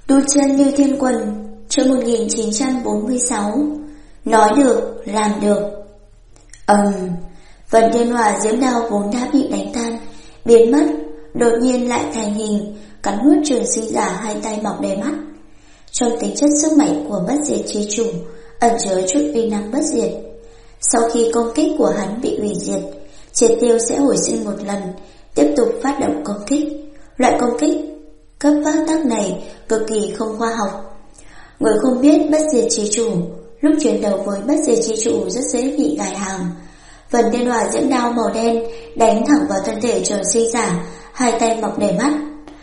Tu chân Như Thiên Quân, chương 1946. Nói được, làm được. Phần thiên hỏa diễm đao vốn đã bị đánh tan, biến mất, đột nhiên lại thành hình, cắn nuốt Trường Sinh Giả hai tay mọc đầy mắt. Trong tính chất sức mạnh của bất diệt chi chủ ẩn chứa chút uy năng bất diệt. Sau khi công kích của hắn bị hủy diệt, triệt tiêu sẽ hồi sinh một lần, tiếp tục phát động công kích. Loại công kích cấp phát tác này cực kỳ không khoa học. Người không biết bất diệt chi chủ, lúc chiến đấu với bất diệt chi chủ rất dễ bị gài hàm. Phần thiên hỏa diễm đao màu đen đánh thẳng vào thân thể Trường Sinh Giả, hai tay mọc đầy mắt.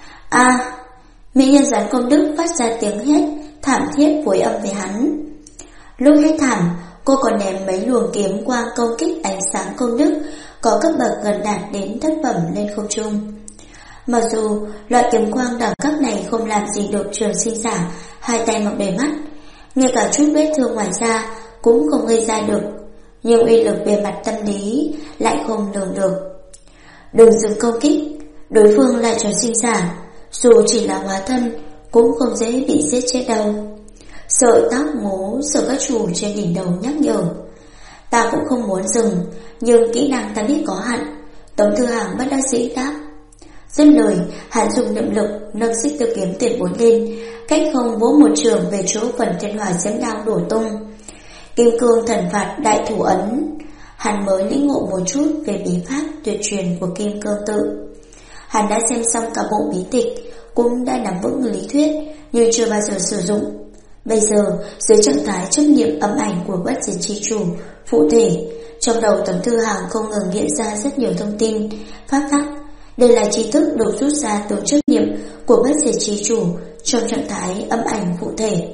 Mỹ nhân rắn công đức phát ra tiếng hét thảm thiết phối âm với hắn. Lúc hét thảm, cô còn ném mấy luồng kiếm quang công kích ánh sáng công đức có cấp bậc gần đạt đến thất phẩm lên không trung. Mặc dù loại kiếm quang đẳng cấp này không làm gì được Trường Sinh Giả hai tay mọc đầy mắt, ngay cả chút vết thương ngoài da cũng không gây ra được, nhưng uy lực về mặt tâm lý lại không lường được. Đừng dừng công kích, đối phương là Trường Sinh Giả, dù chỉ là hóa thân cũng không dễ bị giết chết đâu. Sợi tóc ngố sở các chủ trên đỉnh đầu nhắc nhở. Ta cũng không muốn dừng, nhưng kỹ năng ta biết có hạn. Tống Thư Hàng bất đắc dĩ đáp. Dứt lời, hắn dùng niệm lực nâng xích tiêu kiếm tuyệt bốn lên, cách không vỗ một trường về chỗ phần thiên hỏa diễm đao đổ tung. Kim cương thần phạt đại thủ ấn. Hắn mới lĩnh ngộ một chút về bí pháp tuyệt truyền của Kim Cương Tự. Hắn đã xem xong cả bộ bí tịch, cũng đã nắm vững lý thuyết, nhưng chưa bao giờ sử dụng. Bây giờ, dưới trạng thái chấp niệm âm ảnh của bất diệt chi chủ phụ thể, trong đầu Tống Thư Hàng không ngừng hiện ra rất nhiều thông tin, pháp tắc. Đây là tri thức được rút ra từ chấp niệm của bất diệt chi chủ trong trạng thái âm ảnh phụ thể.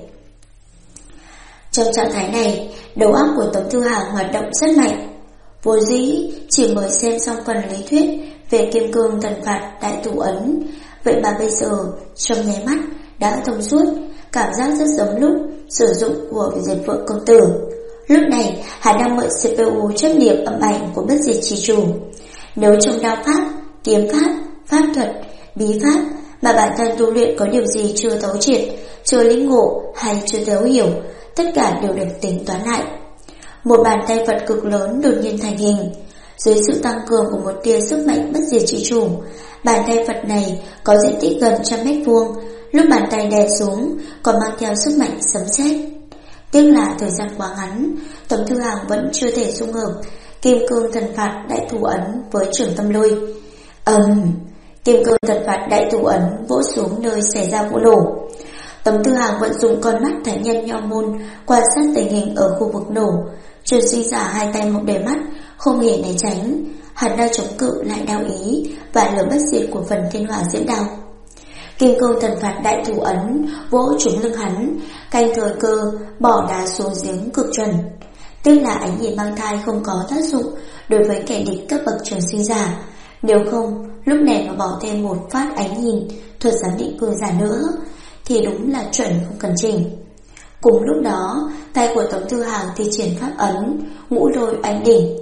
Trong trạng thái này, đầu óc của Tống Thư Hàng hoạt động rất mạnh. Vô dĩ chỉ mới xem xong phần lý thuyết về Kim Cương thần phạt đại thủ ấn, vậy mà bây giờ trong nháy mắt đã thông suốt, cảm giác rất giống lúc sử dụng của Diệt Phượng công tử. Lúc này hắn đang mượn CPU chấp niệm âm ảnh của bất diệt chi chủ. Nếu trong đao pháp, kiếm pháp, pháp thuật, bí pháp mà bản thân tu luyện có điều gì chưa thấu triệt, chưa lĩnh ngộ hay chưa thấu hiểu, tất cả đều được tính toán lại. Một bàn tay Phật cực lớn đột nhiên thành hình. Dưới sự tăng cường của một tia sức mạnh bất diệt chi chủ, bàn tay Phật này có diện tích gần 100m². Lúc bàn tay đè xuống còn mang theo sức mạnh sấm sét. Tiếc là thời gian quá ngắn, Tống Thư Hàng vẫn chưa thể dung hợp Kim Cương thần phạt đại thủ ấn với Trường Tâm Lôi. Kim Cương thần phạt đại thủ ấn vỗ xuống nơi xảy ra vụ nổ. Tống Thư Hàng vận dụng con mắt thánh nhân nho môn quan sát tình hình ở khu vực nổ. Trường Sinh Giả hai tay mọc đầy mắt, không hề né tránh. Hắn đang chống cự lại đao ý và lửa bất diệt của phần thiên hỏa diễm đao. Kim Cương thần phạt đại thủ ấn vỗ trúng lưng hắn, canh thời cơ bỏ đá xuống giếng cực chuẩn. Tức là ánh nhìn mang thai không có tác dụng đối với kẻ địch cấp bậc Trường Sinh Giả. Nếu không, lúc này mà bỏ thêm một phát ánh nhìn thuật giám định cường giả nữa thì đúng là chuẩn không cần chỉnh. Cùng lúc đó, tay của Tống Thư Hàng thi triển pháp ấn ngũ lôi oanh đỉnh.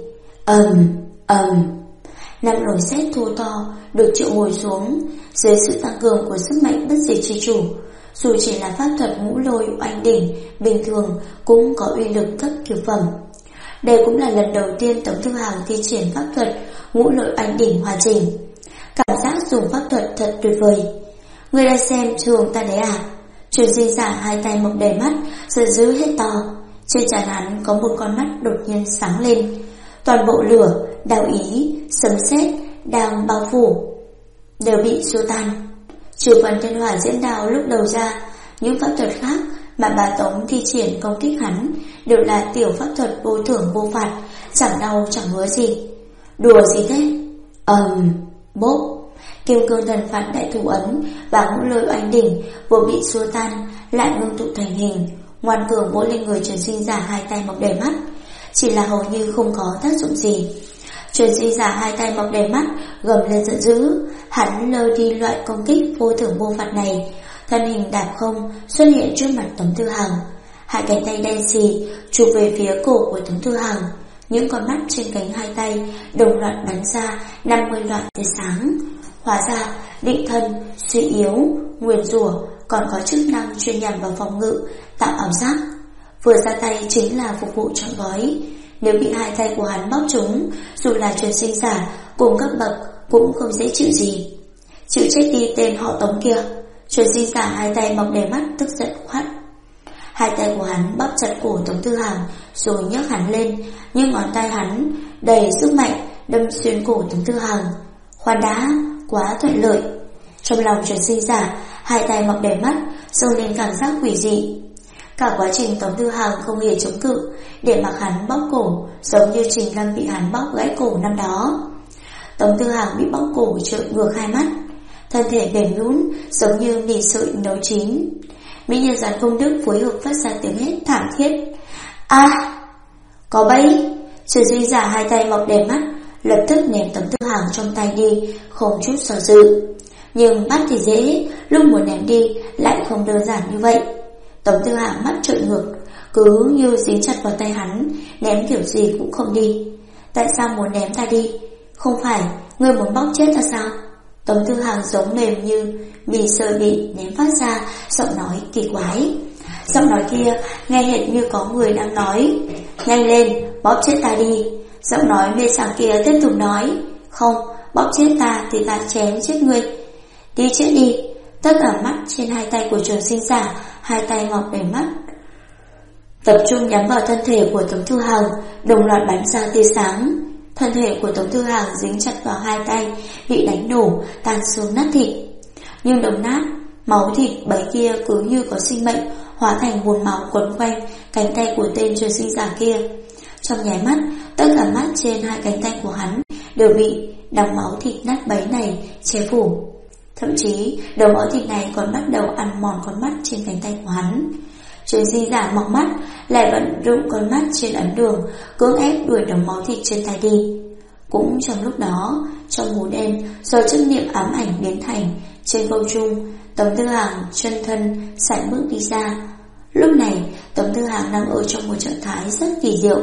Năm nồi sét thô to được triệu hồi xuống. Dưới sự tăng cường của sức mạnh bất diệt chi chủ, dù chỉ là pháp thuật ngũ lôi oanh đỉnh bình thường cũng có uy lực cấp cửu phẩm. Đây cũng là lần đầu tiên Tống Thư Hàng thi triển pháp thuật ngũ lôi oanh đỉnh hoàn chỉnh. Cảm giác dùng pháp thuật thật tuyệt vời. Người đang xem trường ta đấy à? Trường Sinh Giả hai tay mọc đầy mắt, giận dữ hết to. Trên trán hắn có một con mắt đột nhiên sáng lên. Toàn bộ lửa, đao ý, sấm sét đang bao phủ đều bị xua tan. Trừ phần thiên hỏa diễm đao lúc đầu ra, những pháp thuật khác mà bà Tống thi triển công kích hắn đều là tiểu pháp thuật vô thưởng vô phạt, chẳng đau chẳng ngứa gì. Đùa gì thế? Bốp. Kim Cương thần phạt đại thủ ấn và ngũ lôi oanh đỉnh vừa bị xua tan lại ngưng tụ thành hình, ngoan cường vỗ lên người Trường Sinh Giả hai tay mọc đầy mắt, chỉ là hầu như không có tác dụng gì. Trường Sinh Giả hai tay mọc đầy mắt gầm lên giận dữ, hắn lơ đi loại công kích vô thưởng vô phạt này, thân hình đạp không xuất hiện trước mặt Tống Thư Hàng. Hai cánh tay đen xì chụp về phía cổ của Tống Thư Hàng, những con mắt trên cánh hai tay đồng loạt bắn ra 50 loại tia sáng. Hóa ra định thân, suy yếu, nguyền rủa còn có chức năng chuyên nhằm vào phòng ngự, tạo ảo giác. Vừa ra tay chính là phục vụ trọn gói. Nếu bị hai tay của hắn bóp trúng, dù là truyền sinh giả cùng cấp bậc cũng không dễ chịu gì. Chịu chết đi tên họ Tống kia. Truyền sinh giả hai tay mọc đầy mắt tức giận quát. Hai tay của hắn bóp chặt cổ Tống Tư Hằng rồi nhấc hắn lên, nhưng ngón tay hắn đầy sức mạnh đâm xuyên cổ Tống Tư Hằng. Khoan đã, quá thuận lợi. Trong lòng truyền sinh giả, hai tay mọc đầy mắt dâng lên cảm giác quỷ dị. Cả quá trình Tống Tư Hằng không hề chống cự, để mặc hắn bóp cổ, giống như Trình Lâm bị hắn bóp gãy cổ năm đó. Tống Tư Hằng bị bóp cổ trợn ngược hai mắt, thân thể mềm nhũn giống như mì sợi nấu chín. Mỹ nhân Gián Công Đức phối hợp phát ra tiếng hét thảm thiết. Có bẫy! Truyền sinh giả hai tay mọc đầy mắt lập tức ném Tống Tư Hằng trong tay đi, không chút do dự. Nhưng bắt thì dễ, lúc muốn ném đi lại không đơn giản như vậy. Tống Tư Hằng mắt trợn ngược, cứ như dính chặt vào tay hắn, ném kiểu gì cũng không đi. Tại sao muốn ném ta đi? Không phải ngươi muốn bóp chết ta sao? Tống Tư Hằng giống mềm như mì sợi bị ném phát ra giọng nói kỳ quái. Giọng nói kia nghe hệt như có người đang nói. Nhanh lên, bóp chết ta đi. Giọng nói mê sảng kia tiếp tục nói. Không, bóp chết ta thì ta chém chết ngươi. Đi chết đi. Tất cả mắt trên hai tay của trường sinh giả, hai tay mọc đầy mắt, tập trung nhắm vào thân thể của Tống Tư Hằng, đồng loạt bắn ra tia sáng. Thân thể của Tống Tư Hằng dính chặt vào hai tay, bị đánh nổ, tan xương nát thịt. Nhưng đồng nát, máu thịt bấy kia cứ như có sinh mệnh, hóa thành bùn máu quấn quanh cánh tay của tên truyền sinh giả kia. Trong nháy mắt, tất cả mắt trên hai cánh tay của hắn đều bị đọng máu thịt nát bấy này che phủ. Thậm chí đầu máu thịt này còn bắt đầu ăn mòn con mắt trên cánh tay của hắn. Truyền sinh giả mọc mắt lại vận dụng con mắt trên ấn đường, cưỡng ép đuổi đống máu thịt trên tay đi. Cũng trong lúc đó, trong hố đen do chấp niệm ám ảnh biến thành, trên không trung, Tống Tư Hằng chân thân sải bước đi ra. Lúc này Tống Tư Hằng đang ở trong một trạng thái rất kỳ diệu.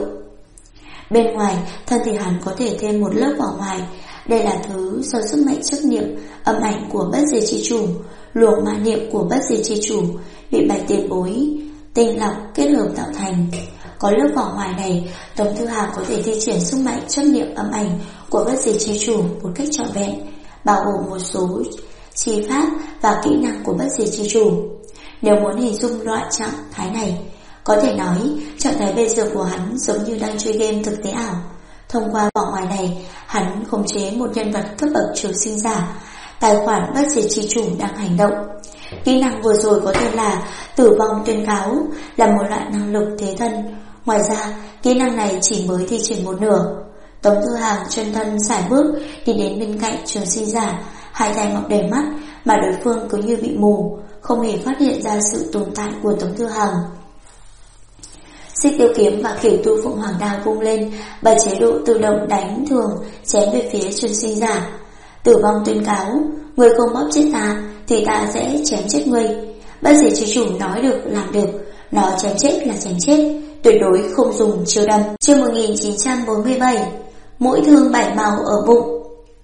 Bên ngoài, thân thể hắn có thể thêm một lớp vỏ ngoài. Đây là thứ do sức mạnh chấp niệm âm ảnh của bất diệt chi chủ, luồng ma niệm của bất diệt chi chủ bị Bạch Tiền Bối tinh lọc kết hợp tạo thành. Có lớp vỏ ngoài này, Tống Tư Hằng có thể thi triển sức mạnh chấp niệm âm ảnh của bất diệt chi chủ một cách trọn vẹn, bao gồm một số chi pháp và kỹ năng của bất diệt chi chủ. Nếu muốn hình dung loại trạng thái này, có thể nói trạng thái bây giờ của hắn giống như đang chơi game thực tế ảo. Thông qua vỏ ngoài này, hắn khống chế một nhân vật cấp bậc trường sinh giả, tài khoản bất diệt chi chủ đang hành động. Kỹ năng vừa rồi có tên là Tử Vong Tuyên Cáo, là một loại năng lực thế thân. Ngoài ra, kỹ năng này chỉ mới thi triển một nửa. Tống Tư Hằng chân thân sải bước đi đến bên cạnh trường sinh giả, hai tay mọc đầy mắt mà đối phương cứ như bị mù, không hề phát hiện ra sự tồn tại của Tống Tư Hằng. Xích Tiêu Kiếm và Kiểu Tu Phượng Hoàng Đao vung lên, bật chế độ tự động đánh thường chém về phía trường sinh giả. Tử Vong Tuyên Cáo, người không bóp chết ta thì ta sẽ chém chết ngươi. Bất diệt chi chủ nói được làm được, nó chém chết là chém chết, tuyệt đối không dùng chiêu đâm. Chương 1947, mũi thương bảy màu ở bụng.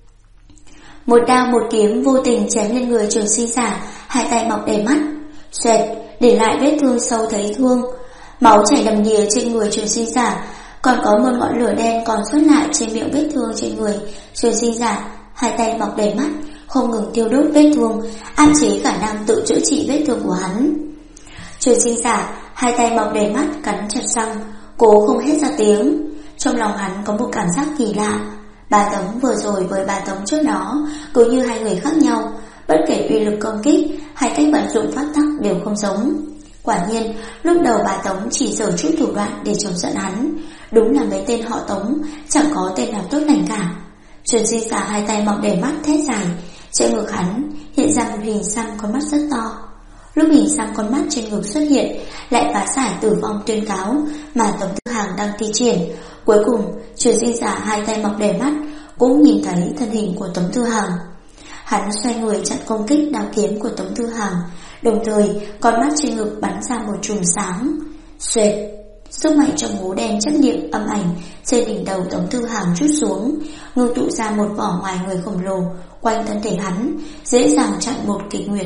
Một đao một kiếm vô tình chém lên người trường sinh giả, hai tay mọc đầy mắt, xoẹt để lại vết thương sâu thấy thương. Máu chảy đầm đìa trên người trường sinh giả, còn có một ngọn lửa đen còn xuất lại trên miệng vết thương trên người trường sinh giả, hai tay mọc đầy mắt, không ngừng tiêu đốt vết thương, áp chế khả năng tự chữa trị vết thương của hắn. Trường sinh giả hai tay mọc đầy mắt, cắn chặt răng, cố không hét ra tiếng. Trong lòng hắn có một cảm giác kỳ lạ. Bà Tống vừa rồi với bà Tống trước đó cứ như hai người khác nhau, bất kể uy lực công kích hay cách vận dụng pháp tắc đều không giống. Quả nhiên, lúc đầu bà Tống chỉ giở chút thủ đoạn để chọc giận hắn. Đúng là mấy tên họ Tống chẳng có tên nào tốt lành cả. Trường sinh giả hai tay mọc đầy mắt thét dài, trên ngực hắn hiện ra một hình xăm con mắt rất to. Lúc hình xăm con mắt trên ngực xuất hiện, lại phá giải Tử Vong Tuyên Cáo mà Tống Tư Hằng đang thi triển. Cuối cùng, trường sinh giả hai tay mọc đầy mắt cũng nhìn thấy thân hình của Tống Tư Hằng. Hắn xoay người chặn công kích đao kiếm của Tống Tư Hằng, đồng thời con mắt trên ngực bắn ra một chùm sáng. Xoẹt, sức mạnh trong hố đen chấp niệm âm ảnh trên đỉnh đầu Tống Tư Hằng trút xuống, ngưng tụ ra một vỏ ngoài người khổng lồ quanh thân thể hắn, dễ dàng chặn một kịch nguyệt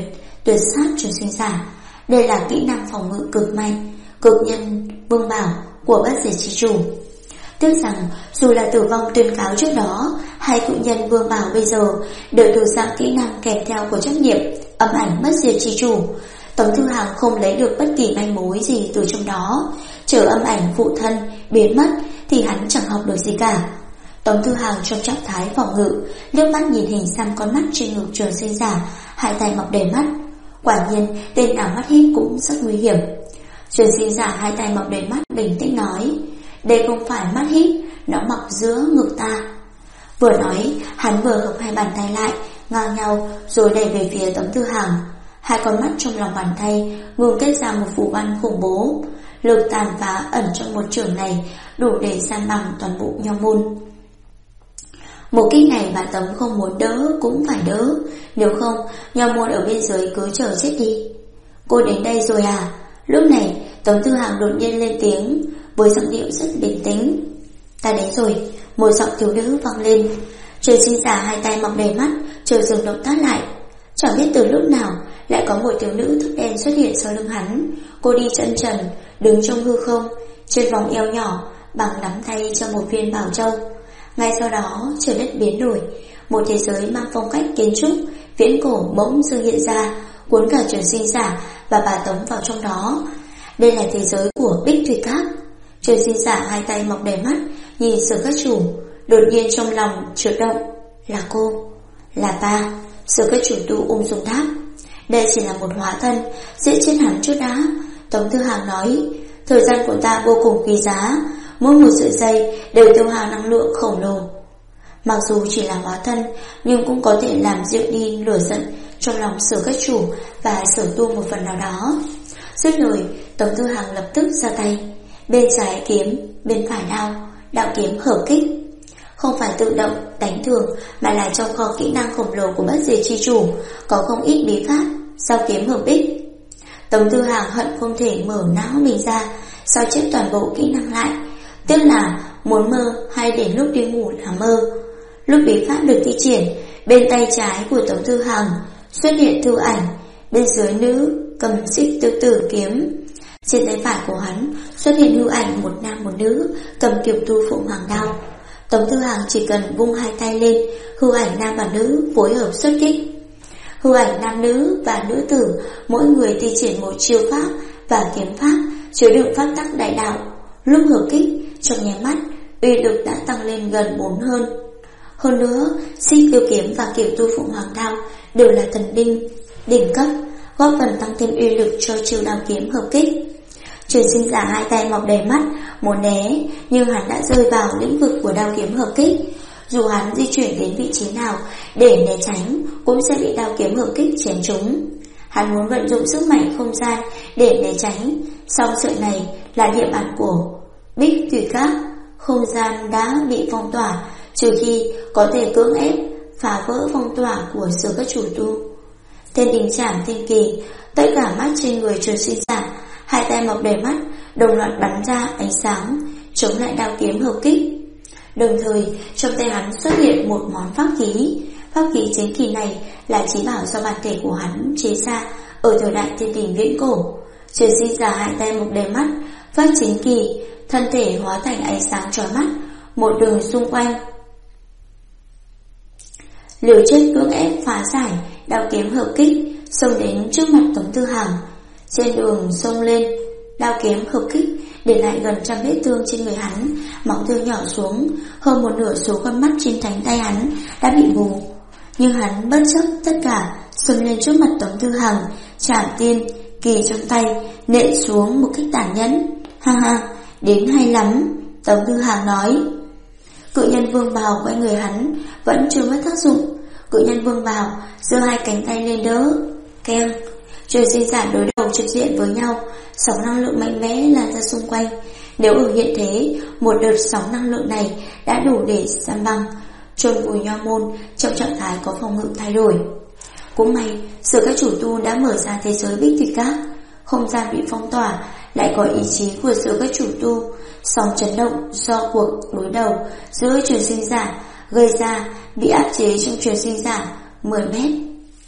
tuyệt sát trường sinh giả. Đây là kỹ năng phòng ngự cực mạnh, cực nhân vương bảo của bất diệt chi chủ. Tiếc rằng dù là tử vong tuyên cáo trước đó, hai cự nhân vương bảo bây giờ đều thuộc dạng kỹ năng kèm theo của trách nhiệm âm ảnh bất diệt chi chủ. Tống Thư Hàng không lấy được bất kỳ manh mối gì từ trong đó, chờ âm ảnh phụ thân biến mất thì hắn chẳng học được gì cả. Tống Thư Hàng trong trạng thái phòng ngự, liếc mắt nhìn hình xăm con mắt trên ngực trường sinh giả, hai tay mọc đầy mắt. Quả nhiên tên nào mắt híp cũng rất nguy hiểm. Trường sinh giả hai tay mọc đầy mắt bình tĩnh nói, đây không phải mắt híp, nó mọc giữa ngực ta. Vừa nói, hắn vừa hợp hai bàn tay lại ngang nhau rồi đẩy về phía Tống Thư Hàng. Hai con mắt trong lòng bàn tay ngừng kết ra một phù văn khủng bố. Lực tàn phá ẩn trong một trường này đủ để san bằng toàn bộ Nho môn. Một kích này bà Tống không muốn đỡ cũng phải đỡ, nếu không Nho môn ở bên dưới cứ chờ chết đi. Cô đến đây rồi à? Lúc này Tống Thư Hàng đột nhiên lên tiếng với giọng điệu rất bình tĩnh. Ta đến rồi. Một giọng thiếu nữ vang lên. Trường sinh giả hai tay mọc đầy mắt chờ dừng động tác lại. Chẳng biết từ lúc nào lại có một thiếu nữ tóc đen xuất hiện sau lưng hắn. Cô đi chân trần, đứng trong hư không, trên vòng eo nhỏ bằng nắm tay cho một viên bảo châu. Ngay sau đó trời đất biến đổi, một thế giới mang phong cách kiến trúc viễn cổ bỗng dưng hiện ra, cuốn cả trường sinh giả và bà Tống vào trong đó. Đây là thế giới của Bích Thủy Các. Trường sinh giả hai tay mọc đầy mắt nhìn Sở Các Chủ, đột nhiên trong lòng chợt động. Là cô, là ta. Sở Các Chủ tu ung dung đáp, đây chỉ là một hóa thân, giết chết hắn trước đã. Tống Thư Hàng nói, thời gian của ta vô cùng quý giá, mỗi một sợi dây đều tiêu hao năng lượng khổng lồ. Mặc dù chỉ là hóa thân, nhưng cũng có thể làm dịu đi lửa giận trong lòng Sở Các Chủ và Sở Tu một phần nào đó. Dứt lời, Tống Thư Hàng lập tức ra tay. Bên trái kiếm, bên phải đao, đạo kiếm hợp kích. Không phải tự động đánh thường, mà là trong kho kỹ năng khổng lồ của bất diệt chi chủ có không ít bí pháp sao kiếm hợp ích. Tống Thư Hàng hận không thể mở não mình ra, sao chép toàn bộ kỹ năng lại. Tiếc là muốn mơ hay đến lúc đi ngủ là mơ. Lúc bí pháp được thi triển, bên tay trái của Tống Thư Hàng xuất hiện thư ảnh, bên dưới nữ cầm xích tiêu tử kiếm. Trên tay phải của hắn xuất hiện hư ảnh một nam một nữ cầm kiều tu phụng hoàng đao. Tống Thư Hàng chỉ cần vung hai tay lên, hư ảnh nam và nữ phối hợp xuất kích. Hư ảnh nam nữ và nữ tử mỗi người thi triển một chiêu pháp và kiếm pháp chứa đựng pháp tắc đại đạo. Lúc hợp kích, trong nháy mắt uy lực đã tăng lên gần 4 hơn. Hơn nữa, xích tiêu kiếm và kiều tu phụng hoàng đao đều là thần đinh đỉnh cấp, góp phần tăng thêm uy lực cho chiêu đao kiếm hợp kích. Trường sinh giả hai tay mọc đầy mắt muốn né, nhưng hắn đã rơi vào lĩnh vực của đao kiếm hợp kích. Dù hắn di chuyển đến vị trí nào để né tránh cũng sẽ bị đao kiếm hợp kích chém trúng. Hắn muốn vận dụng sức mạnh không gian để né tránh, song sợi này là địa bàn của Bích Thủy Các, không gian đã bị phong tỏa, trừ khi có thể cưỡng ép phá vỡ phong tỏa của Sở Các Chủ tu. Tên đình trảm thiên kỳ, tất cả mắt trên người trường sinh giả hai tay mọc đầy mắt đồng loạt bắn ra ánh sáng chống lại đao kiếm hợp kích. Đồng thời trong tay hắn xuất hiện một món pháp khí. Pháp khí chiến kỳ này là chí bảo do bản thể của hắn chế ra ở thời đại thiên đình viễn cổ. Trường sinh giả hai tay mọc đầy mắt phát chiến kỳ, thân thể hóa thành ánh sáng chói mắt, một đường xung quanh liều chết cưỡng ép phá giải đao kiếm hợp kích, xông đến trước mặt Tống Thư Hàng. Trên đường xông lên, đao kiếm hợp kích để lại gần trăm vết thương trên người hắn, máu tươi nhỏ xuống, hơn một nửa số con mắt trên cánh tay hắn đã bị mù. Nhưng hắn bất chấp tất cả, xông lên trước mặt Tống Thư Hàng, trảm tiên kỳ trong tay nện xuống một cách tàn nhẫn. Ha ha, đến hay lắm, Tống Thư Hàng nói. Cự nhân vương bào quanh người hắn vẫn chưa mất tác dụng. Cự nhân vương bào giơ hai cánh tay lên đỡ. Keng, trường sinh giả đối đầu trực diện với nhau, sóng năng lượng mạnh mẽ lan ra xung quanh. Nếu ở hiện thế, một đợt sóng năng lượng này đã đủ để san băng, chôn vùi Nho môn trong trạng thái có phòng ngự thay đổi. Cũng may, Sở Các Chủ tu đã mở ra thế giới Bích Thủy Các, không gian bị phong tỏa, lại có ý chí của Sở Các Chủ tu. Sóng chấn động do cuộc đối đầu giữa truyền sinh giả gây ra bị áp chế trong truyền sinh giả 10 mét.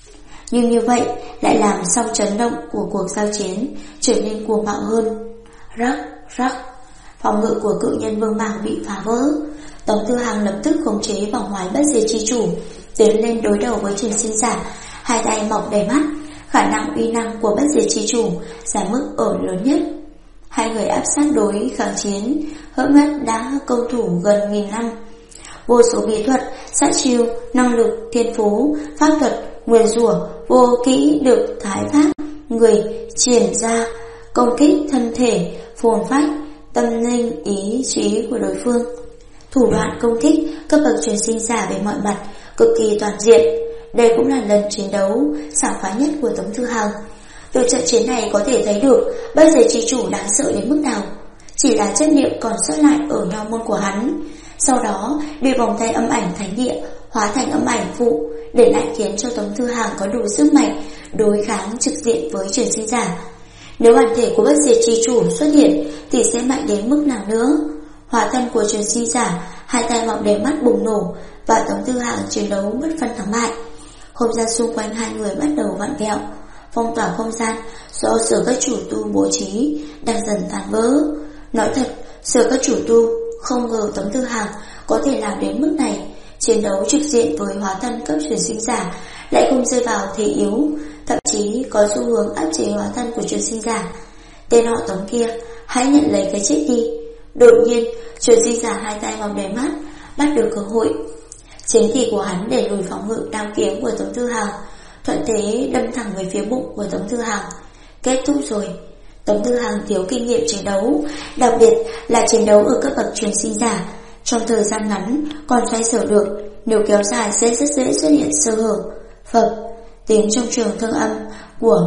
Nhưng như vậy lại làm song chấn động của cuộc giao chiến trở nên cuồng bạo hơn. Rắc, rắc, phòng ngự của cự nhân vương bảng bị phá vỡ. Tống Tư Hằng lập tức khống chế vòng ngoài bất diệt chi chủ, tiến lên đối đầu với Trường Sinh Giả, hai tay mọc đầy mắt. Khả năng uy năng của bất diệt chi chủ giảm mức ở lớn nhất. Hai người áp sát đối kháng chiến, hỡm ngắt đã công thủ gần 1000 năm. Vô số bí thuật, sát chiêu, năng lực, thiên phú, pháp thuật, nguyền rủa, vô kỹ được thái phát người triển ra, công kích thân thể, phồn phách, tâm linh, ý chí của đối phương. Thủ đoạn công kích cấp bậc Truyền Sinh Giả về mọi mặt cực kỳ toàn diện. Đây cũng là lần chiến đấu sảng khoái nhất của Tống Tư Hằng. Từ trận chiến này có thể thấy được bất diệt chi chủ đáng sợ đến mức nào. Chỉ là chất niệm còn sót lại ở nho môn của hắn, sau đó bị vòng tay âm ảnh thánh địa hóa thành âm ảnh phụ, để lại khiến cho Tống Tư Hằng có đủ sức mạnh đối kháng trực diện với Truyền Sinh Giả. Nếu bản thể của bất diệt chi chủ xuất hiện thì sẽ mạnh đến mức nào nữa? Hóa thân của Truyền Sinh Giả, hai tay mọc đầy mắt bùng nổ, và Tống Tư Hằng chiến đấu bất phân thắng bại. Không gian xung quanh hai người bắt đầu vặn vẹo, phong tỏa không gian do sở các chủ tu bố trí đang dần tan vỡ. Nói thật, sở các chủ tu không ngờ Tống Tư Hằng có thể làm đến mức này. Chiến đấu trực diện với hóa thân cấp Truyền Sinh Giả lại không rơi vào thế yếu, thậm chí có xu hướng áp chế hóa thân của Truyền Sinh Giả. Tên họ Tống kia, hãy nhận lấy cái chết đi. Đột nhiên, Truyền Sinh Giả hai tay mọc đầy mắt, bắt được cơ hội. Chiến kỳ của hắn để lùi phòng ngự đao kiếm của Tống Tư Hằng, thuận thế đâm thẳng về phía bụng của Tống Tư Hằng. Kết thúc rồi. Tống Tư Hằng thiếu kinh nghiệm chiến đấu, đặc biệt là chiến đấu ở cấp bậc Truyền Sinh Giả. Trong thời gian ngắn còn xoay sở được, nếu kéo dài sẽ rất dễ xuất hiện sơ hở. Phập, tiếng trong trường thương âm của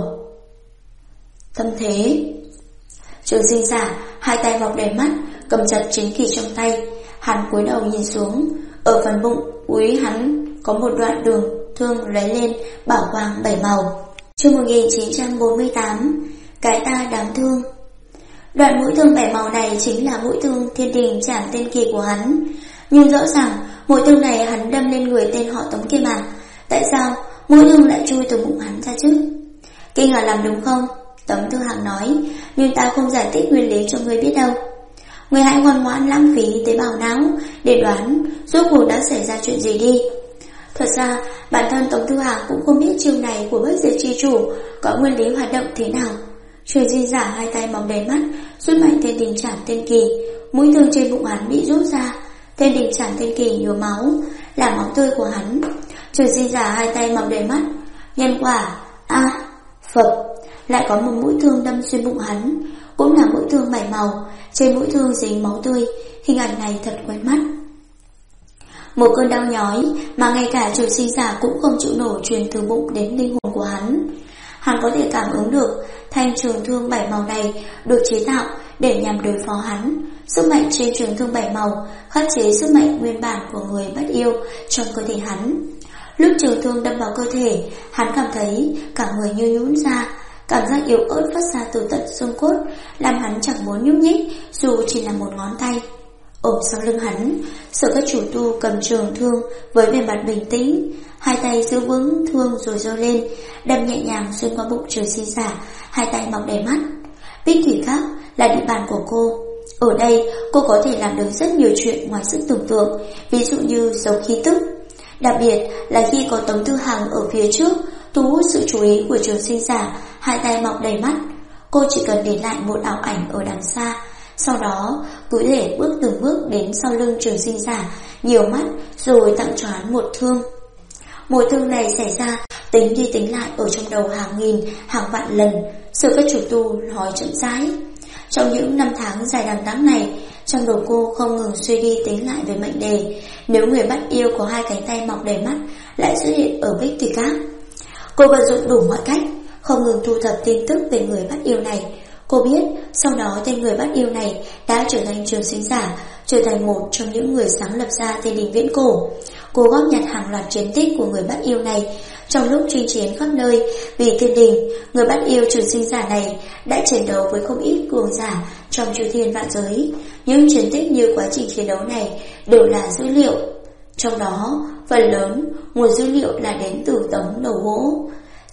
tâm thế. Trường Sinh Giả hai tay mọc đầy mắt, cầm chặt chiến kỳ trong tay. Hắn cúi đầu nhìn xuống, ở phần bụng úi hắn có một đoạn đường thương lóe lên bảo quang 7 màu. Chương 1948, cái ta đáng thương. Đoạn mũi thương 7 màu này chính là mũi thương Thiên Đình Trảm tên kỳ của hắn. Nhưng rõ ràng mũi thương này hắn đâm lên người tên họ Tống kia mà. Tại sao mũi thương lại chui từ bụng hắn ra chứ? Kinh ngạc lắm đúng không? Tống Tư Hằng nói, nhưng ta không giải thích nguyên lý cho ngươi biết đâu. Ngươi hãy ngoan ngoãn lãng phí tế bào não để đoán rốt cuộc đã xảy ra chuyện gì đi. Thật ra bản thân Tống Tư Hằng cũng không biết chiêu này của bất diệt chi chủ có nguyên lý hoạt động thế nào. Truyền Sinh Giả hai tay mọc đầy mắt, rút mạnh Thiên Đình Trảm tên kỳ. Mũi thương trên bụng hắn bị rút ra, Thiên Đình Trảm tên kỳ nhổ máu, là máu tươi của hắn. Truyền Sinh Giả hai tay mọc đầy mắt, nhân quả, Phật, lại có một mũi thương đâm xuyên bụng hắn, cũng là mũi thương 7 màu, trên mũi thương dính máu tươi. Hình ảnh này thật quen mắt. Một cơn đau nhói mà ngay cả Truyền Sinh Giả cũng không chịu nổi truyền từ bụng đến linh hồn của hắn. Hắn có thể cảm ứng được thanh trường thương 7 màu này được chế tạo để nhằm đối phó hắn. Sức mạnh trên trường thương 7 màu khắc chế sức mạnh nguyên bản của người bắt yêu trong cơ thể hắn. Lúc trường thương đâm vào cơ thể, hắn cảm thấy cả người như nhũn ra, cảm giác yếu ớt phát ra từ tận xương cốt, làm hắn chẳng muốn nhúc nhích dù chỉ là một ngón tay. Ở sau lưng hắn, sở các chủ tu cầm trường thương với vẻ mặt bình tĩnh, hai tay giữ vững thương rồi giơ lên, đâm nhẹ nhàng xuyên qua bụng Truyền Sinh Giả, hai tay mọc đầy mắt. Bích thủy các là địa bàn của cô. Ở đây cô có thể làm được rất nhiều chuyện ngoài sức tưởng tượng, ví dụ như giấu khí tức. Đặc biệt là khi có Tống Tư Hằng ở phía trước thu hút sự chú ý của Truyền Sinh Giả hai tay mọc đầy mắt, cô chỉ cần để lại một ảo ảnh ở đằng xa, sau đó cứ để bước từng bước đến sau lưng Truyền Sinh Giả nhiều mắt, rồi tặng cho hắn một thương. Mỗi thương này xảy ra tính đi tính lại ở trong đầu hàng nghìn hàng vạn lần. Sự các chủ tu nói chậm rãi. Trong những năm tháng dài đằng đẵng này, trong đầu cô không ngừng suy đi tính lại về mệnh đề. Nếu người bắt yêu có hai cánh tay mọc đầy mắt lại xuất hiện ở Bích Thủy Các, cô vận dụng đủ mọi cách, không ngừng thu thập tin tức về người bắt yêu này. Cô biết sau đó tên người bắt yêu này đã trở thành Truyền Sinh Giả, trở thành một trong những người sáng lập ra Thiên Đình viễn cổ. Cô góp nhặt hàng loạt chiến tích của người bắt yêu này. Trong lúc chinh chiến khắp nơi vì Thiên Đình, người bắt yêu Truyền Sinh Giả này đã chiến đấu với không ít cường giả trong chư thiên vạn giới. Những chiến tích như quá trình chiến đấu này đều là dữ liệu. Trong đó, phần lớn nguồn dữ liệu là đến từ tấm đầu gỗ.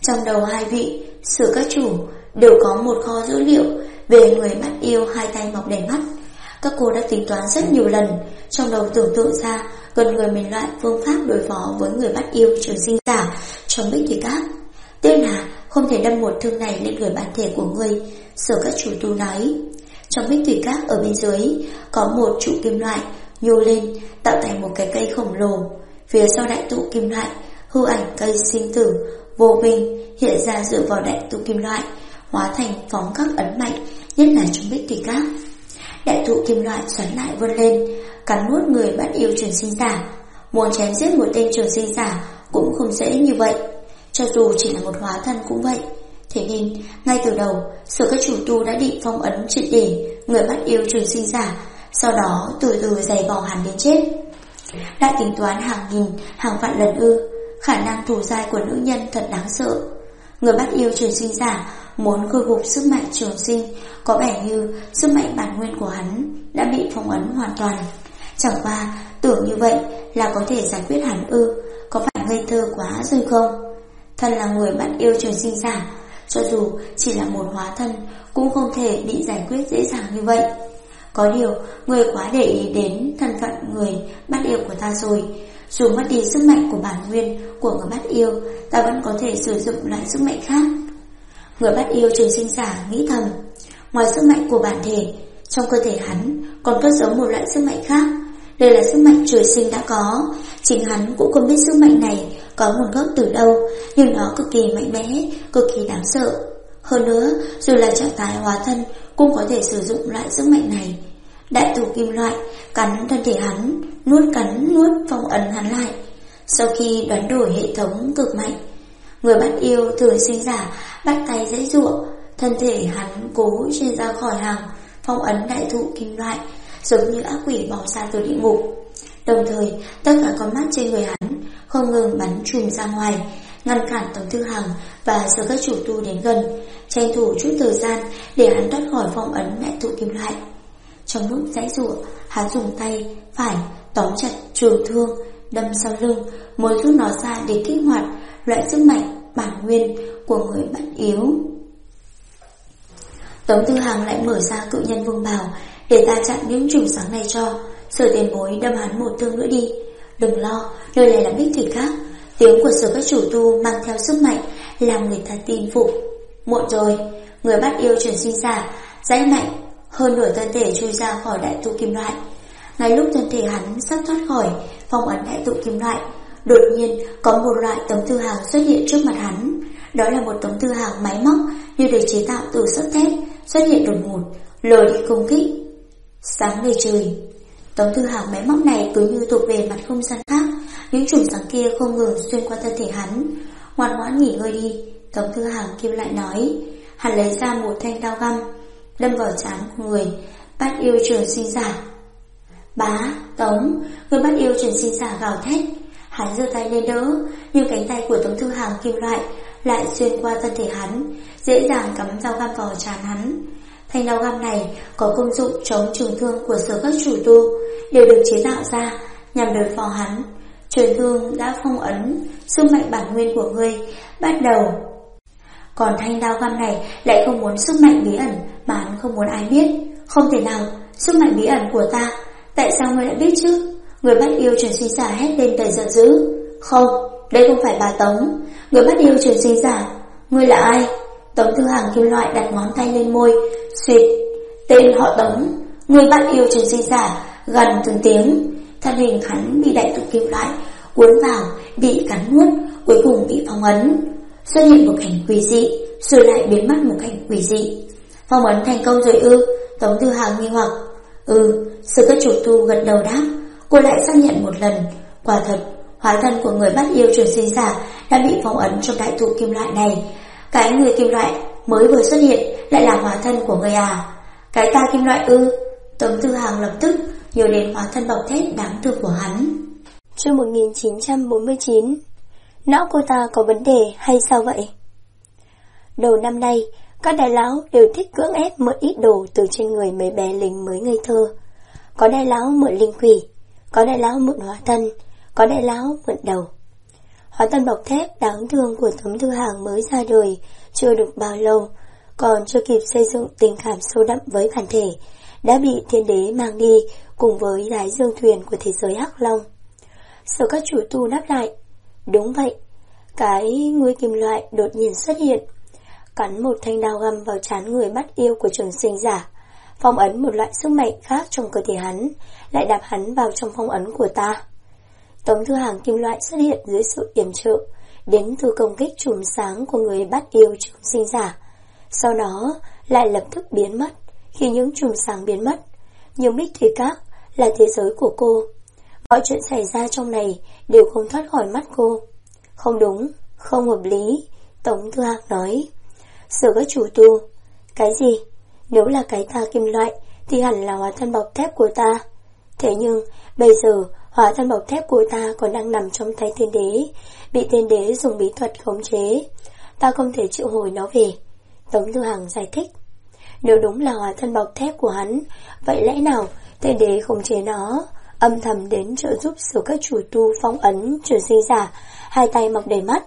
Trong đầu hai vị Sử các chủ đều có một kho dữ liệu về người bắt yêu hai tay mọc đầy mắt. Các cô đã tính toán rất nhiều lần, trong đầu tưởng tượng ra gần người mình loại phương pháp đối phó với người bắt yêu trường sinh giả trong Bích Thủy Các. Tiếc là không thể đâm một thương này lên người bản thể của ngươi, Sử các chủ tu nói. Trong Bích Thủy Các ở bên dưới có một trụ kim loại nhô lên tạo thành một cái cây khổng lồ. Phía sau đại tụ kim loại, hư ảnh cây sinh tử vô minh hiện ra dựa vào đại tụ kim loại, hóa thành phóng các ấn mạnh, nhất là trong Bích Thủy Các. Đại tụ kim loại xoắn lại vươn lên, cắn nuốt người bắt yêu trường sinh giả. Muốn chém giết một tên trường sinh giả cũng không dễ như vậy, cho dù chỉ là một hóa thân cũng vậy. Thế nên ngay từ đầu Sở các chủ tu đã định phong ấn triệt để người bắt yêu trường sinh giả, sau đó từ từ giày vò hắn đến chết. Đã tính toán hàng nghìn hàng vạn lần ư? Khả năng thù dai của nữ nhân thật đáng sợ. Người bắt yêu trường sinh giả muốn khôi phục sức mạnh trường sinh, có vẻ như sức mạnh bản nguyên của hắn đã bị phong ấn hoàn toàn. Chẳng qua tưởng như vậy là có thể giải quyết hắn ư? Có phải ngây thơ quá rồi không? Thân là người bắt yêu trường sinh giả, cho dù chỉ là một hóa thân cũng không thể bị giải quyết dễ dàng như vậy. Có điều người quá để ý đến thân phận người bắt yêu của ta rồi. Dù mất đi sức mạnh của bản nguyên của người bắt yêu, ta vẫn có thể sử dụng lại sức mạnh khác. Người bắt yêu trường sinh giả nghĩ thầm, ngoài sức mạnh của bản thể, trong cơ thể hắn còn cất giấu một loại sức mạnh khác. Đây là sức mạnh trời sinh đã có, chính hắn cũng không biết sức mạnh này có nguồn gốc từ đâu, nhưng nó cực kỳ mạnh mẽ, cực kỳ đáng sợ. Hơn nữa, dù là trạng thái hóa thân cũng có thể sử dụng lại sức mạnh này. Đại tụ kim loại cắn thân thể hắn, cắn nuốt phong ấn hắn lại. Sau khi đoán đổi hệ thống cực mạnh, người bắt yêu thường sinh giả bắt tay giãy giụa, thân thể hắn cố chui ra khỏi hàng phong ấn đại thụ kim loại, giống như ác quỷ bỏ ra từ địa ngục. Đồng thời, tất cả con mắt trên người hắn không ngừng bắn chùm ra ngoài, ngăn cản Tống Thư Hằng và Sở các chủ tu đến gần, tranh thủ chút thời gian để hắn thoát khỏi phong ấn đại thụ kim loại. Trong lúc giãy giụa, hắn dùng tay phải tóm chặt trường thương, đâm sau lưng, muốn rút nó ra để kích hoạt loại sức mạnh bản nguyên của người bắt yếu. Tống Thư Hằng lại mở ra cự nhân vương bào để ta chặn những chùm sáng này cho. Sở tiền bối đâm hắn một thương nữa đi. Đừng lo, nơi này là Bích Thủy Các. Tiếng của Sở các chủ tu mang theo sức mạnh làm người ta tin phục. Muộn rồi, người bắt yêu chuyển sinh giả giãy mạnh, hơn nửa thân thể chui ra khỏi đại tụ kim loại. Ngay lúc thân thể hắn sắp thoát khỏi phong ấn đại tụ kim loại, đột nhiên có một loại Tống Thư Hằng xuất hiện trước mặt hắn. Đó là một Tống Thư Hằng máy móc như được chế tạo từ sắt thép, xuất hiện đột ngột, lờ đi công kích. Sáng đầy trời. Tống Thư Hằng máy móc này cứ như thuộc về mặt không gian khác, những chùm sáng kia không ngừng xuyên qua thân thể hắn. Ngoan ngoãn nghỉ ngơi đi, Tống Thư Hằng kêu lại nói. Hắn lấy ra một thanh dao găm, đâm vào trán của người bắt yêu trường sinh giả. Bá, Tống, người bắt yêu trường sinh giả gào thét. Hắn giơ tay lên đỡ, nhưng cánh tay của Tống Thư Hằng kim loại lại xuyên qua thân thể hắn, dễ dàng cắm dao găm vào trán hắn. Thanh dao găm này có công dụng chống trường thương của Sở các chủ tu, đều được chế tạo ra nhằm đối phó hắn. Trường thương đã phong ấn sức mạnh bản nguyên của ngươi bắt đầu. Còn thanh dao găm này lại không muốn sức mạnh bí ẩn mà hắn không muốn ai biết. Không thể nào, sức mạnh bí ẩn của ta, tại sao ngươi lại biết chứ? Người bắt yêu trường sinh giả hét lên đầy giận dữ. Không, đây không phải bà Tống. Người bắt yêu trường sinh giả, ngươi là ai? Tống Thư Hằng kim loại đặt ngón tay lên môi, suýt. Tên họ Tống, người bắt yêu trường sinh giả, gần từng tiếng. Thân hình hắn bị đại tụ kim loại cuốn vào, bị cắn nuốt, cuối cùng bị phong ấn. Xuất hiện một cảnh quỷ dị, rồi lại biến mất một cảnh quỷ dị. Phong ấn thành công rồi ư? Tống Thư Hằng nghi hoặc. Sở các chủ tu gật đầu đáp. Cô lại xác nhận một lần. Quả thật, hóa thân của người bắt yêu trường sinh giả đã bị phong ấn trong đại thụ kim loại này. Cái người kim loại mới vừa xuất hiện lại là hóa thân của người à? Cái ta kim loại ư? Tống Thư Hằng lập tức nhớ đến hóa thân bọc thép đáng thương của hắn. Chương 1949. Não cô ta có vấn đề hay sao vậy? Đầu năm nay, các đại lão đều thích cưỡng ép mượn ít đồ từ trên người mấy bé lính mới ngây thơ. Có đại lão mượn linh quỷ, có đại lão mượn hóa thân, có đại lão mượn đầu. Hóa thân bọc thép đáng thương của Tống Thư Hàng mới ra đời chưa được bao lâu, còn chưa kịp xây dựng tình cảm sâu đậm với bản thể, đã bị thiên đế mang đi cùng với lái dương thuyền của thế giới Hắc Long. Sở Các Chủ Tu đáp lại, đúng vậy. Cái nguy kim loại đột nhiên xuất hiện, cắn một thanh đao găm vào trán người bắt yêu của Trường Sinh Giả, phong ấn một loại sức mạnh khác trong cơ thể hắn, lại đạp hắn vào trong phong ấn của ta. Tống Thư Hàng kim loại xuất hiện dưới sự yểm trợ đến từ công kích chùm sáng của người bắt yêu Trường Sinh Giả, sau đó lại lập tức biến mất. Khi những chùm sáng biến mất, nhưng Bích Thủy Các là thế giới của cô. Mọi chuyện xảy ra trong này đều không thoát khỏi mắt cô. Không đúng, không hợp lý, Tống Thư Hàng nói. Sở Các Chủ Tu, cái gì? Nếu là cái ta kim loại thì hẳn là hóa thân bọc thép của ta. Thế nhưng bây giờ hóa thân bọc thép của ta còn đang nằm trong tay thiên đế, bị thiên đế dùng bí thuật khống chế. Ta không thể triệu hồi nó về, Tống Thư Hàng giải thích. Nếu đúng là hóa thân bọc thép của hắn, vậy lẽ nào thiên đế khống chế nó, âm thầm đến trợ giúp Sở Các Chủ Tu phong ấn Trường Sinh Giả, hai tay mọc đầy mắt?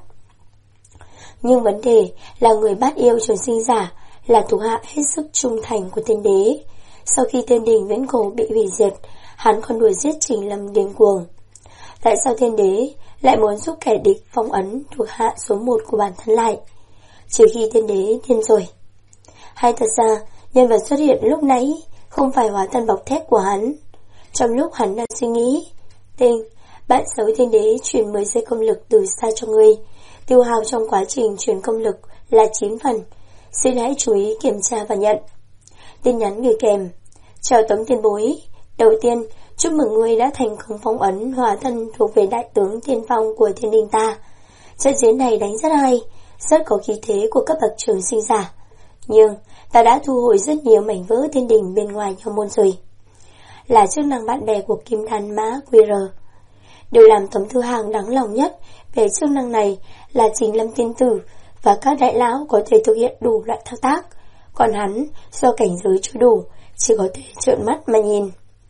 Nhưng vấn đề là người bắt yêu Trường Sinh Giả là thủ hạ hết sức trung thành của thiên đế. Sau khi Thiên Đình Viễn Cổ bị hủy diệt, hắn còn đuổi giết Trình Lâm điên cuồng. Tại sao thiên đế lại muốn giúp kẻ địch phong ấn thuộc hạ số 1 của bản thân lại? Trừ khi thiên đế điên rồi. Hay thật ra nhân vật xuất hiện lúc nãy không phải hóa thân bọc thép của hắn? Trong lúc hắn đang suy nghĩ, Tinh, bạn xấu thiên đế truyền 10 giây công lực từ xa cho ngươi. Tiêu hao trong quá trình truyền công lực là 9 phần. Xin hãy chú ý kiểm tra và nhận. Tin nhắn gửi kèm. Chào Tống tiền bối. Đầu tiên, chúc mừng ngươi đã thành công phong ấn hóa thân thuộc về đại tướng tiên phong của thiên đình ta. Trận chiến này đánh rất hay, rất có khí thế của các bậc Trường Sinh Giả. Nhưng ta đã thu hồi rất nhiều mảnh vỡ thiên đình bên ngoài nhau môn rồi. Là chức năng bạn bè của Kim Đan Mã QR. Điều làm Tống Thư Hàng đáng lòng nhất về chức năng này là Trình Lâm tiên tử và các đại lão có thể thực hiện đủ loại thao tác, còn hắn do cảnh giới chưa đủ, chỉ có thể trợn mắt mà nhìn.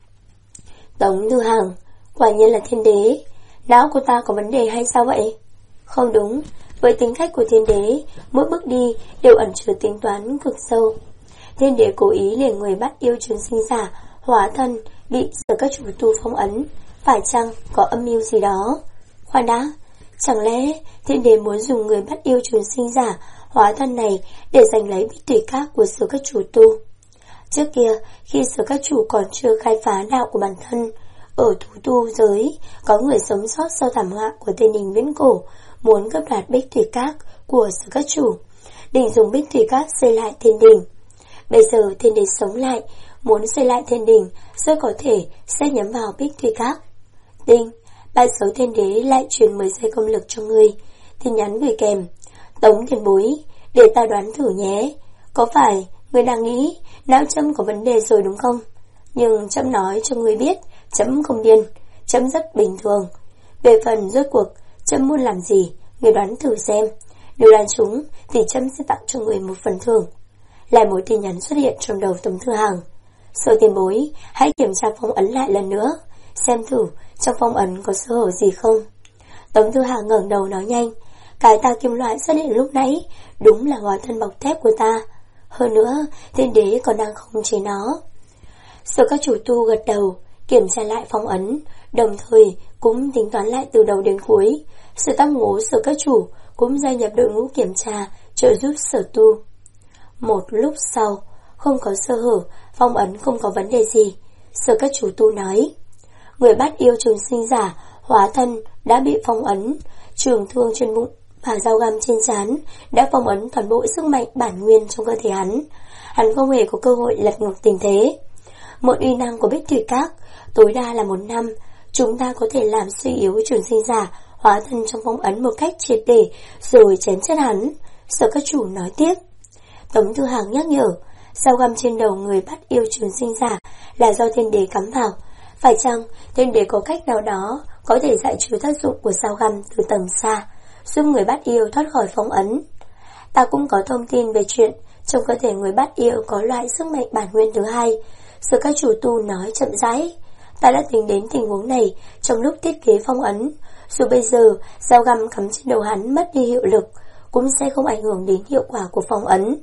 Tống Thư Hàng, quả nhiên là thiên đế, não của ta có vấn đề hay sao vậy? Không đúng, với tính cách của thiên đế, mỗi bước đi đều ẩn chứa tính toán cực sâu. Thiên đế cố ý liền người bắt yêu Trường Sinh Giả hóa thân bị Sở Các Chủ Tu phong ấn, phải chăng có âm mưu gì đó? Khoan đã, chẳng lẽ thiên đế muốn dùng người bắt yêu Trường Sinh Giả hóa thân này để giành lấy Bích Thủy Các của Sở Các Chủ Tu? Trước kia, khi Sở Các Chủ còn chưa khai phá đạo của bản thân, ở thú tu giới có người sống sót sau thảm họa của Thiên Đình Viễn Cổ muốn cướp đoạt Bích Thủy Các của Sở Các Chủ, định dùng Bích Thủy Các xây lại thiên đình. Bây giờ thiên đế sống lại, muốn xây lại thiên đình, rất có thể sẽ nhắm vào Bích Thủy Các. Tinh, bạn xấu thiên đế lại truyền 10 giây công lực cho ngươi. Tin nhắn gửi kèm. Tống tiền bối, để ta đoán thử nhé. Có phải ngươi đang nghĩ não Trâm có vấn đề rồi đúng không? Nhưng Trâm nói cho ngươi biết, Trâm không điên, Trâm rất bình thường. Về phần rốt cuộc Trâm muốn làm gì, ngươi đoán thử xem. Nếu đoán chúng thì Trâm sẽ tặng cho ngươi một phần thưởng. Lại một tin nhắn xuất hiện trong đầu Tống Thư Hàng. Sở tiền bối, hãy kiểm tra phong ấn lại lần nữa, xem thử trong phong ấn có sơ hở gì không. Tống Thư Hàng ngẩng đầu nói nhanh. Cái ta kim loại xuất hiện lúc nãy đúng là hóa thân bọc thép của ta. Hơn nữa, thiên đế còn đang khống chế nó. Sở Các Chủ Tu gật đầu, kiểm tra lại phong ấn, đồng thời cũng tính toán lại từ đầu đến cuối. Sở Tam Ngố Sở Các Chủ cũng gia nhập đội ngũ kiểm tra, trợ giúp Sở Tu. Một lúc sau, không có sơ hở, phong ấn không có vấn đề gì. Sở Các Chủ Tu nói, người bắt yêu Trường Sinh Giả hóa thân đã bị phong ấn, trường thương trên bụng và dao găm trên trán đã phong ấn toàn bộ sức mạnh bản nguyên trong cơ thể hắn. Hắn không hề có cơ hội lật ngược tình thế. Một uy năng của Bích Thủy Các tối đa là 1 năm, chúng ta có thể làm suy yếu Trường Sinh Giả hóa thân trong phong ấn một cách triệt để rồi chém chết hắn. Sở Các Chủ nói tiếp. Tống Thư Hàng nhắc nhở, dao găm trên đầu người bắt yêu Trường Sinh Giả là do thiên đế cắm vào. Phải chăng thiên đế có cách nào đó có thể giải trừ tác dụng của dao găm từ tầm xa, giúp người bắt yêu thoát khỏi phong ấn? Ta cũng có thông tin về chuyện trong cơ thể người bắt yêu có loại sức mạnh bản nguyên thứ hai. Sở Các Chủ Tu nói chậm rãi. Ta đã tính đến tình huống này trong lúc thiết kế phong ấn, Dù bây giờ dao găm cắm trên đầu hắn mất đi hiệu lực, cũng sẽ không ảnh hưởng đến hiệu quả của phong ấn.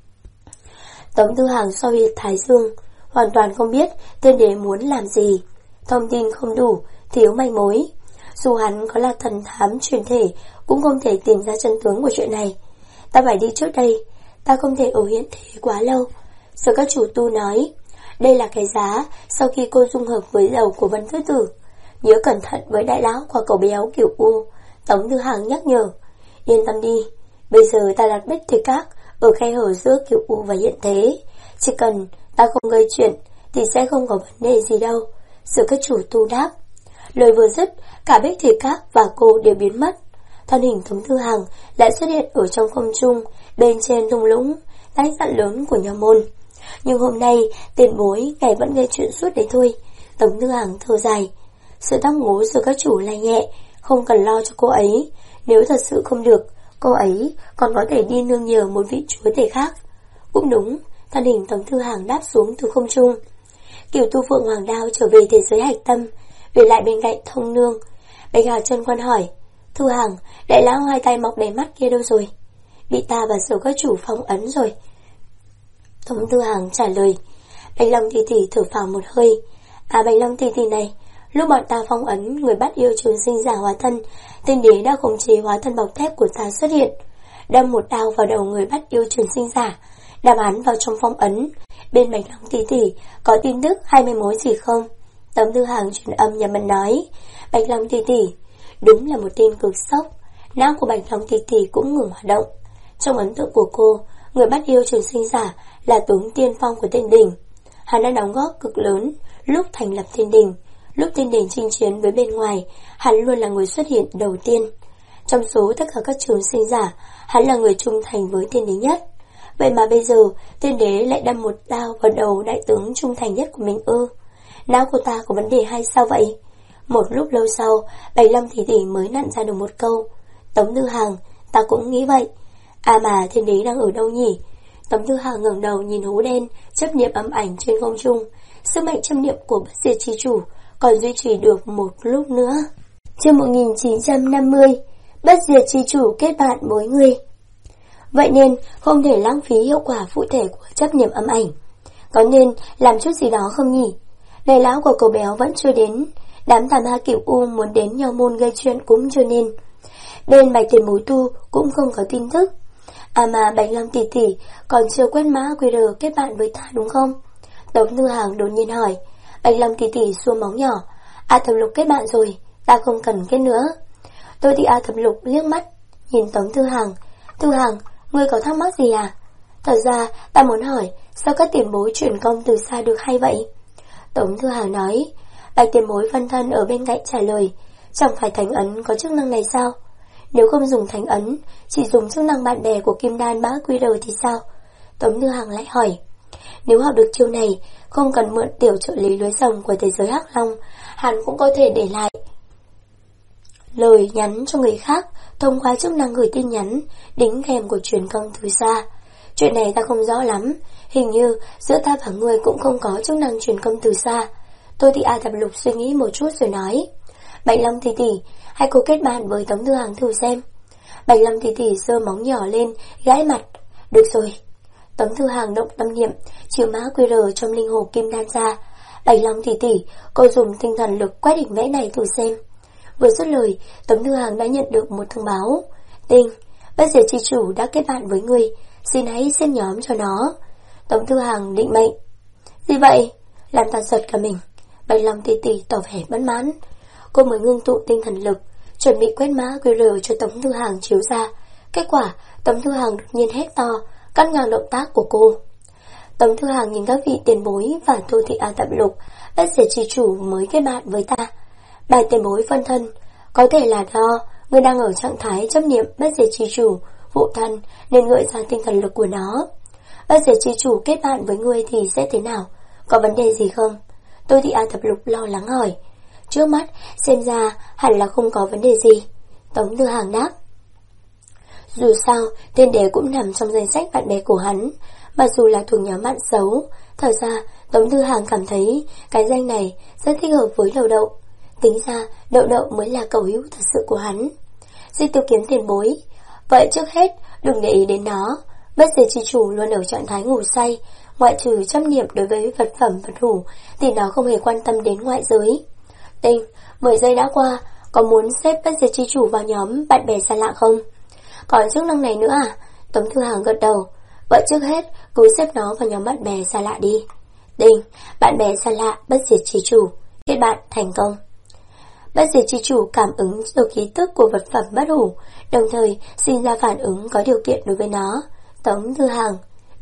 Tống Thư Hàng so huyệt thái dương, hoàn toàn không biết tiên đế muốn làm gì. Thông tin không đủ, thiếu manh mối. Dù hắn có là thần thám truyền thể, cũng không thể tìm ra chân tướng của chuyện này. Ta phải đi trước đây, ta không thể ở hiện thế quá lâu. Sở các chủ tu nói, đây là cái giá sau khi cô dung hợp với dầu của Vân Thứ Tử. Nhớ cẩn thận với đại lão qua cầu béo kiểu U. Tống Thư Hàng nhắc nhở. Yên tâm đi, bây giờ ta đặt bích thủy các ở khe hở giữa kiểu U và hiện thế. Chỉ cần ta không gây chuyện thì sẽ không có vấn đề gì đâu. Sở các chủ tu đáp. Lời vừa dứt, cả bích thủy các và cô đều biến mất. Thân hình Tống Thư Hàng lại xuất hiện ở trong không trung, bên trên thung lũng, tách dặn lớn của nha môn. Nhưng hôm nay, tiền bối ngài vẫn gây chuyện suốt đấy thôi. Tống Thư Hàng thở dài. Sự tóc ngố giữa các chủ là nhẹ, không cần lo cho cô ấy. Nếu thật sự không được, cô ấy còn có thể đi nương nhờ một vị chúa tể khác. Cũng đúng, thân hình Tống Thư Hàng đáp xuống từ không trung. Kiều Tu Phượng Hoàng Đao trở về thế giới hạch tâm, về lại bên cạnh Thông Nương. Bạch Hào chân quan hỏi, Thư Hàng, đại lão hai tay mọc đầy mắt kia đâu rồi? Bị ta và sở các chủ phong ấn rồi. Tống Thư Hàng trả lời. Bạch Long tỷ tỷ thở phào một hơi. À, Bạch Long tỷ tỷ này, lúc bọn ta phong ấn người bắt yêu trường sinh giả hóa thân, tiên đế đã khống chế hóa thân bọc thép của ta xuất hiện, đâm một đao vào đầu người bắt yêu trường sinh giả, đạp hắn vào trong phong ấn. Bên Bạch Long tỷ tỷ có tin tức hay manh mối gì không? Tống Thư Hàng truyền âm nhà mình nói. Bạch Long tỷ tỷ, đúng là một tin cực sốc. Não của Bạch Long tỷ tỷ cũng ngừng hoạt động. Trong ấn tượng của cô, người bắt yêu trường sinh giả là tướng tiên phong của Thiên Đình. Hắn đã đóng góp cực lớn lúc thành lập Thiên Đình. Lúc Thiên Đình chinh chiến với bên ngoài, hắn luôn là người xuất hiện đầu tiên. Trong số tất cả các trường sinh giả, hắn là người trung thành với Thiên Đế nhất. Vậy mà bây giờ, Thiên Đế lại đâm một đao vào đầu đại tướng trung thành nhất của mình ư? Não của ta có vấn đề hay sao vậy? Một lúc lâu sau, Bạch Long tỷ tỷ mới nặn ra được một câu. Tống Thư Hàng, ta cũng nghĩ vậy. À mà Thiên Đế đang ở đâu nhỉ? Tống Thư Hàng ngẩng đầu nhìn hố đen, chấp niệm ấm ảnh trên không trung. Sức mạnh chấp niệm của bất diệt chi chủ còn duy trì được một lúc nữa. Chương 1950, bất diệt chi chủ kết bạn với người. Vậy nên không thể lãng phí hiệu quả phụ thể của chấp niệm âm ảnh. Có nên làm chút gì đó không nhỉ? Đại lão của cậu béo vẫn chưa đến, đám tàm ha kiểu U muốn đến nhau môn gây chuyện cũng chưa nên. Bên Bạch Tiền Bối Tu cũng không có tin tức. À mà Bạch Long tỷ tỷ còn chưa quét mã QR kết bạn với ta đúng không? Tống Thư Hàng đột nhiên hỏi. Bạch Long tỷ tỷ xua móng nhỏ. A Thập Lục kết bạn rồi, ta không cần kết nữa. Tôi thì A Thập Lục liếc mắt nhìn Tống Thư Hàng. Thư Hàng, ngươi có thắc mắc gì à? Thật ra ta muốn hỏi, sao các tiền bối chuyển công từ xa được hay vậy? Tống Thư Hàng nói. Bạch tiền bối phân thân ở bên cạnh trả lời. Chẳng phải thánh ấn có chức năng này sao? Nếu không dùng thánh ấn, chỉ dùng chức năng bạn bè của Kim Đan mã QR thì sao? Tống Thư Hàng lại hỏi. Nếu học được chiêu này, không cần mượn tiểu trợ lý lưới rồng của thế giới Hắc Long, hắn cũng có thể để lại lời nhắn cho người khác thông qua chức năng gửi tin nhắn đính kèm của truyền công từ xa. Chuyện này ta không rõ lắm, hình như giữa ta và người cũng không có chức năng truyền công từ xa. Tôi thì A Thập Lục suy nghĩ một chút rồi nói. Bạch Long tỷ tỷ, hãy cố kết bạn với Tống Thư Hàng thử xem. Bạch Long tỷ tỷ giơ móng nhỏ lên, gãi mặt. Được rồi. Tống Thư Hàng động tâm niệm, chịu mã QR trong linh hồ kim đan ra. Bạch Long tỷ tỷ, cô dùng tinh thần lực quét hình vẽ này thử xem. Vừa dứt lời, Tống Thư Hàng đã nhận được một thông báo. Tinh, bất diệt chi chủ đã kết bạn với người, xin hãy xếp nhóm cho nó. Tống Thư Hàng định mệnh. Gì vậy? Làm ta giật cả mình. Bạch Long tỷ tỷ tỏ vẻ bất mãn. Cô mới ngưng tụ tinh thần lực, chuẩn bị quét mã QR cho Tống Thư Hàng chiếu ra. Kết quả, Tống Thư Hàng đột nhiên hét to, cắt ngang động tác của cô. Tống Thư Hàng nhìn các vị tiền bối và Tô Thị A Thập Lục, bất diệt chi chủ mới kết bạn với ta. Bài tiền bối phân thân, có thể là do người đang ở trạng thái chấp niệm bất diệt chi chủ, vụ thân nên gợi ra tinh thần lực của nó. Bất diệt chi chủ kết bạn với người thì sẽ thế nào? Có vấn đề gì không? Tô Thị A Thập Lục lo lắng hỏi. Trước mắt xem ra hẳn là không có vấn đề gì. Tống Thư Hàng đáp. Dù sao, Thiên Đế cũng nằm trong danh sách bạn bè của hắn, mặc dù là thuộc nhóm bạn xấu. Thật ra, Tống Thư Hàng cảm thấy cái danh này rất thích hợp với Đầu Đậu. Tính ra Đậu Đậu mới là cầu hữu thật sự của hắn. Di Tiêu Kiếm tiền bối, vậy trước hết đừng để ý đến nó. Bất diệt chi chủ luôn ở trạng thái ngủ say, ngoại trừ chấp niệm đối với vật phẩm vật hủ thì nó không hề quan tâm đến ngoại giới. Tinh, 10 giây đã qua, có muốn xếp bất diệt chi chủ vào nhóm bạn bè xa lạ không? Còn chức năng này nữa à? Tống Thư Hàng gật đầu. Vậy trước hết cứ xếp nó vào nhóm bạn bè xa lạ đi. Tinh, bạn bè xa lạ bất diệt chi chủ, kết bạn thành công. Bất diệt chi chủ cảm ứng được khí tức của vật phẩm bất hủ, đồng thời sinh ra phản ứng có điều kiện đối với nó. Tống Thư Hàng,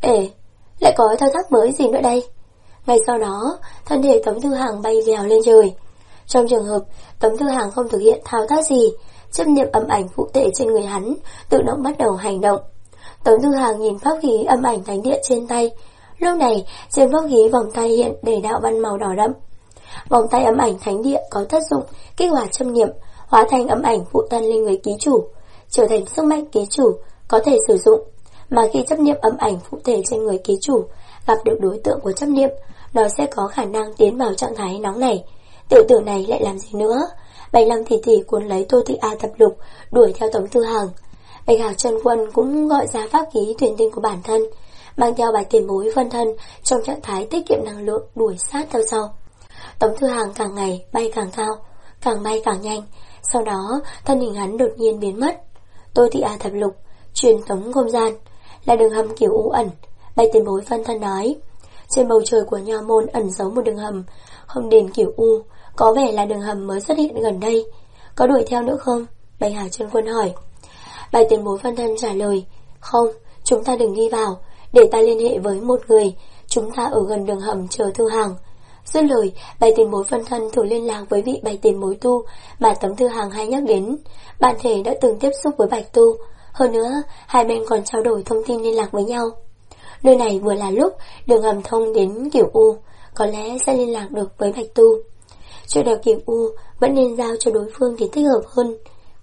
lại có thao tác mới gì nữa đây? Ngay sau đó, thân thể Tống Thư Hàng bay vèo lên trời. Trong trường hợp Tống Thư Hàng không thực hiện thao tác gì, chấp niệm âm ảnh phụ thể trên người hắn tự động bắt đầu hành động. Tống Thư Hàng nhìn pháp khí âm ảnh thánh địa trên tay. Lúc này, trên pháp khí vòng tay hiện đầy đạo văn màu đỏ đậm. Vòng tay âm ảnh thánh địa có tác dụng kích hoạt chấp niệm, hóa thành âm ảnh phụ thân lên người ký chủ, trở thành sức mạnh ký chủ có thể sử dụng. Mà khi chấp niệm âm ảnh phụ thể trên người ký chủ gặp được đối tượng của chấp niệm, nó sẽ có khả năng tiến vào trạng thái nóng này. Tiểu tử này lại làm gì nữa? Bạch Lăng Tỷ Tỷ cuốn lấy Tô Thị A Thập Lục, đuổi theo Tống Thư Hàng. Bạch Hạc Chân Quân cũng gọi ra pháp khí thuyền tinh của bản thân, mang theo Bạch Tiền Bối phân thân trong trạng thái tiết kiệm năng lượng đuổi sát theo sau. Tống Thư Hàng càng ngày bay càng cao, càng bay càng nhanh, sau đó thân hình hắn đột nhiên biến mất. Tô Thị A Thập Lục, truyền tống không gian, là đường hầm kiểu u ẩn. Bạch Tiền Bối phân thân nói, trên bầu trời của Nho Môn ẩn giấu một đường hầm, không đền kiểu u, có vẻ là đường hầm mới xuất hiện gần đây. Có đuổi theo nữa không? Bạch Hạc Chân Quân hỏi. Bạch Tiền Bối phân thân trả lời, không, chúng ta đừng đi vào, để ta liên hệ với một người, chúng ta ở gần đường hầm chờ Thư Hàng. Dứt lời, Bạch Tiền Bối phân thân thử liên lạc với vị Bạch Tiền Bối tu mà Tống Thư Hàng hay nhắc đến. Bản thể đã từng tiếp xúc với Bạch tu, hơn nữa hai bên còn trao đổi thông tin liên lạc với nhau. Nơi này vừa là lúc đường hầm thông đến kiểu U, có lẽ sẽ liên lạc được với Bạch tu. Chuyện đèo kiểu U vẫn nên giao cho đối phương thì thích hợp hơn.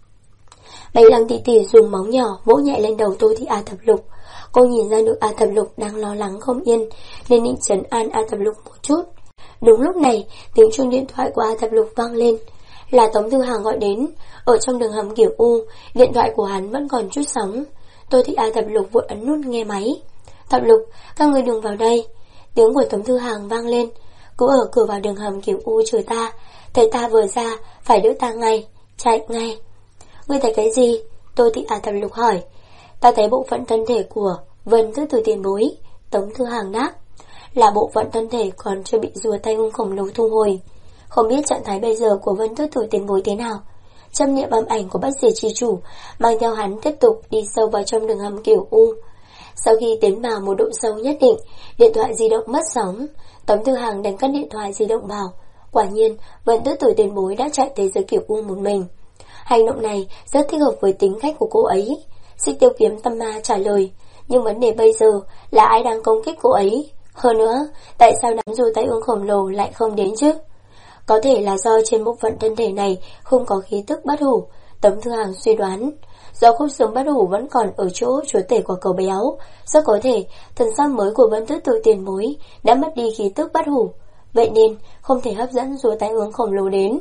Bạch Lăng Tỷ Tỷ dùng móng nhỏ vỗ nhẹ lên đầu Tô Thị A Thập Lục. Cô nhìn ra được A Thập Lục đang lo lắng không yên, nên định trấn an A Thập Lục một chút. Đúng lúc này, tiếng chuông điện thoại của A Thập Lục vang lên. Là Tống Thư Hàng gọi đến. Ở trong đường hầm kiểu U, điện thoại của hắn vẫn còn chút sóng. Tô Thị A Thập Lục vội ấn nút nghe máy. Thập Lục, các người đừng vào đây. Tiếng của Tống Thư Hàng vang lên. Cứ ở cửa vào đường hầm kiểu U chờ ta. Thấy ta vừa ra, phải đỡ ta ngay. Chạy ngay. Ngươi thấy cái gì? Tô Thị A Thập Lục hỏi. Ta thấy bộ phận thân thể của Vân Tứ Tử Tiền Bối. Tống Thư Hàng đáp. Là bộ phận thân thể còn chưa bị rùa tay hung khổng lồ thu hồi. Không biết trạng thái bây giờ của Vân Tứ Tử Tiền Bối thế nào. Chấp niệm âm ảnh của Bất Diệt Chi Chủ mang theo hắn tiếp tục đi sâu vào trong đường hầm kiểu U. Sau khi tiến vào một độ sâu nhất định, điện thoại di động mất sóng. Tống Thư Hàng đánh cắt điện thoại di động vào. Quả nhiên, Vân Tứ Tử Tiền Bối đã chạy tới dưới kiểu U một mình. Hành động này rất thích hợp với tính cách của cô ấy. Xích Tiêu Kiếm Tâm Ma trả lời. Nhưng vấn đề bây giờ là ai đang công kích cô ấy? Hơn nữa, tại sao đám rùa tay ương khổng lồ lại không đến chứ? Có thể là do trên bộ phận thân thể này không có khí tức bất hủ. Tống Thư Hàng suy đoán. Do khúc xương bất hủ vẫn còn ở chỗ chúa tể của cậu béo, rất có thể thần sắc mới của Vân Tứ Tử Tiền Bối đã mất đi khí tức bất hủ. Vậy nên không thể hấp dẫn rùa tay ương khổng lồ đến.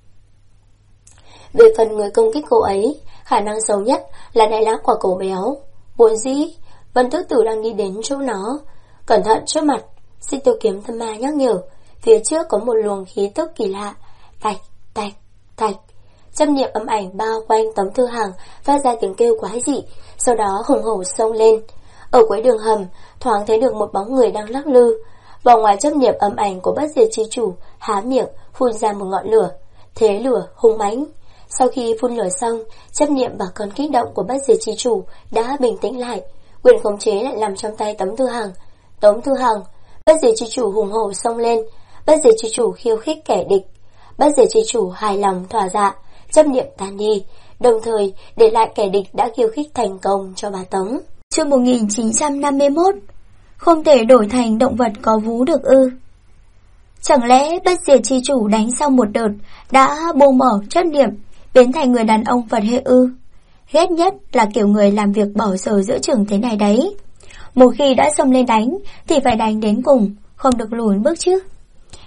Về phần người công kích cô ấy, khả năng xấu nhất là đại lá quả cầu béo. Vốn dĩ Vân Tứ Tử đang đi đến chỗ nó. Cẩn thận trước mặt, Xích Tiêu Kiếm Tâm Ma nhắc nhở. Phía trước có một luồng khí tức kỳ lạ. Tạch, tạch, tạch. Chấp niệm âm ảnh bao quanh Tống Thư Hàng phát ra tiếng kêu quái dị, sau đó hùng hổ xông lên. Ở cuối đường hầm, thoáng thấy được một bóng người đang lắc lư. Vào ngoài chấp niệm âm ảnh của Bất Diệt Chi Chủ há miệng phun ra một ngọn lửa. Thế lửa hung mãnh. Sau khi phun lửa xong, chấp niệm và cơn kích động của Bất Diệt Chi Chủ đã bình tĩnh lại. Quyền khống chế lại nằm trong tay Tống Thư Hàng. Tống Thư Hàng, Bất Diệt Chi Chủ hùng hổ xông lên. Bất Diệt Chi Chủ khiêu khích kẻ địch. Bất Diệt Chi Chủ hài lòng thỏa dạ, chấp niệm tan đi, đồng thời để lại kẻ địch đã khiêu khích thành công cho bà Tống. Chương 1951. Không thể đổi thành động vật có vú được ư? Chẳng lẽ Bất Diệt Chi Chủ đánh xong một đợt đã buông bỏ chấp niệm, biến thành người đàn ông Phật hệ ư? Ghét nhất là kiểu người làm việc bỏ giờ giữa chừng thế này đấy. Một khi đã xông lên đánh thì phải đánh đến cùng, không được lùi bước chứ.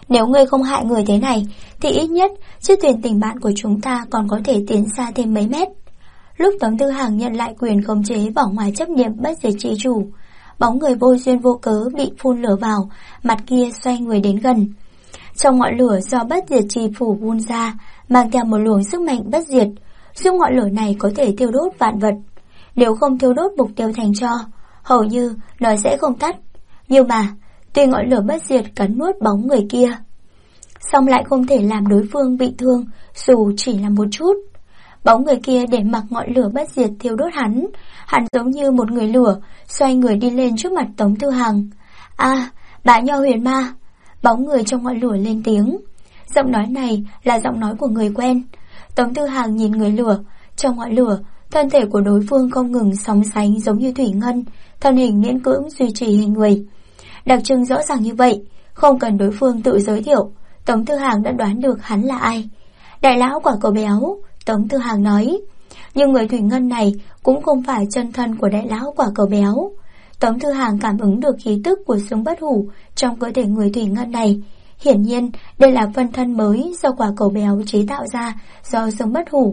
Nếu ngươi không hại người thế này, thì ít nhất chiếc thuyền tình bạn của chúng ta còn có thể tiến xa thêm mấy mét. Lúc Tống Tư Hằng nhận lại quyền khống chế vỏ ngoài chấp niệm bất diệt chi chủ, bóng người vô duyên vô cớ bị phun lửa vào, mặt kia xoay người đến gần. Trong ngọn lửa do bất diệt chi phủ vun ra, mang theo một luồng sức mạnh bất diệt, giúp ngọn lửa này có thể thiêu đốt vạn vật. Nếu không thiêu đốt mục tiêu thành tro, hầu như nó sẽ không tắt. Nhưng mà, tuy ngọn lửa bất diệt cắn nuốt bóng người kia, song lại không thể làm đối phương bị thương, dù chỉ là một chút. Bóng người kia để mặc ngọn lửa bất diệt thiêu đốt hắn giống như một người lửa, xoay người đi lên trước mặt Tống Tư Hằng. "A, bá Nho huyền ma!" Bóng người trong ngọn lửa lên tiếng. Giọng nói này là giọng nói của người quen. Tống Tư Hằng nhìn người lửa. Trong ngọn lửa, thân thể của đối phương không ngừng sóng sánh giống như thủy ngân, thân hình miễn cưỡng duy trì hình người. Đặc trưng rõ ràng như vậy, không cần đối phương tự giới thiệu, Tống Tư Hằng đã đoán được hắn là ai. "Đại lão quả cầu béo," Tống Tư Hằng nói. Nhưng người thủy ngân này cũng không phải chân thân của đại lão quả cầu béo. Tống Tư Hằng cảm ứng được khí tức của xương bất hủ trong cơ thể người thủy ngân này. Hiển nhiên, đây là phân thân mới do quả cầu béo chế tạo ra do xương bất hủ.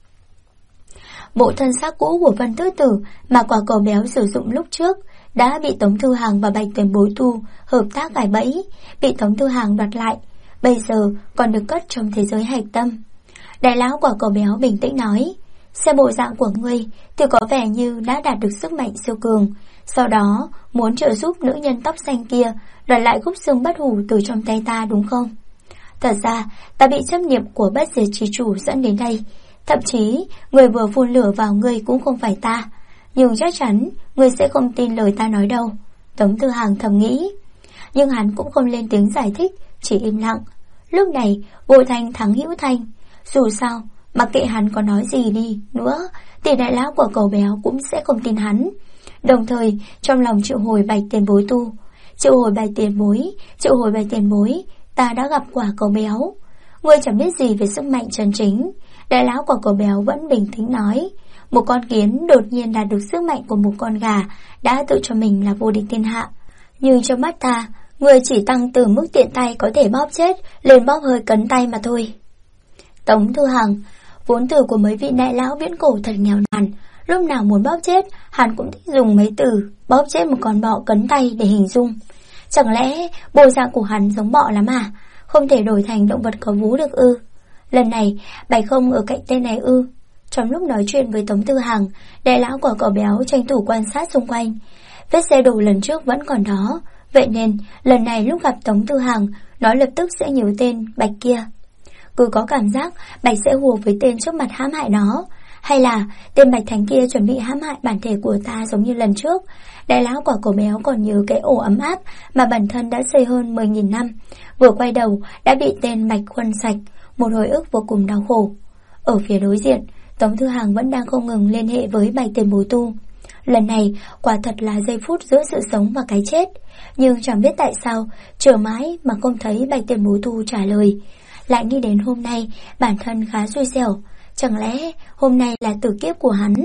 Bộ thân xác cũ của Vân Tứ Tử mà quả cầu béo sử dụng lúc trước đã bị Tống Tư Hằng và Bạch Tiền Bối Tu hợp tác gài bẫy, bị Tống Tư Hằng đoạt lại, bây giờ còn được cất trong thế giới hạch tâm. Đại lão quả cầu béo bình tĩnh nói: "Xem bộ dạng của ngươi thì có vẻ như đã đạt được sức mạnh siêu cường, sau đó muốn trợ giúp nữ nhân tóc xanh kia đoạt lại khúc xương bất hủ từ trong tay ta đúng không? Thật ra ta bị chấp niệm của bất diệt chi chủ dẫn đến đây, thậm chí người vừa phun lửa vào ngươi cũng không phải ta, nhưng chắc chắn ngươi sẽ không tin lời ta nói đâu." Tống Tư Hằng thầm nghĩ. Nhưng hắn cũng không lên tiếng giải thích, chỉ im lặng. Lúc này vô thanh thắng hữu thanh. Dù sao, mặc kệ hắn có nói gì đi nữa thì đại lão của cầu béo cũng sẽ không tin hắn. Đồng thời trong lòng triệu hồi Bạch Tiền Bối Tu: "Triệu hồi Bạch Tiền Bối, triệu hồi Bạch Tiền Bối, ta đã gặp quả cầu béo. Ngươi chẳng biết gì về sức mạnh chân chính." Đại lão quả cầu béo vẫn bình tĩnh nói: "Một con kiến đột nhiên đạt được sức mạnh của một con gà đã tự cho mình là vô địch thiên hạ. Nhưng trong mắt ta, ngươi chỉ tăng từ mức tiện tay có thể bóp chết lên bóp hơi cấn tay mà thôi." Tống Tư Hằng, vốn từ của mấy vị đại lão viễn cổ thật nghèo nàn, lúc nào muốn bóp chết, hắn cũng thích dùng mấy từ bóp chết một con bọ cấn tay để hình dung. Chẳng lẽ bộ dạng của hắn giống bọ lắm à? Không thể đổi thành động vật có vú được ư? Lần này Bạch không ở cạnh tên này ư? Trong lúc nói chuyện với Tống Tư Hằng, đại lão của cậu béo tranh thủ quan sát xung quanh. Vết xe đổ lần trước vẫn còn đó, vậy nên lần này lúc gặp Tống Tư Hằng, nó lập tức sẽ nhớ tên Bạch kia. Cứ có cảm giác Bạch sẽ hùa với tên trước mặt hãm hại nó. Hay là tên Bạch Thành kia chuẩn bị hãm hại bản thể của ta giống như lần trước. Đại lão quả cầu béo còn nhớ cái ổ ấm áp mà bản thân đã xây hơn 10.000 năm, vừa quay đầu đã bị tên Bạch khuân sạch, một hồi ức vô cùng đau khổ. Ở phía đối diện, Tống Tư Hằng vẫn đang không ngừng liên hệ với Bạch Tiền Bối Tu. Lần này quả thật là giây phút giữa sự sống và cái chết. Nhưng chẳng biết tại sao chờ mãi mà không thấy Bạch Tiền Bối Tu trả lời. Lại nghĩ đến hôm nay bản thân khá xui xẻo. Chẳng lẽ hôm nay là tử kiếp của hắn?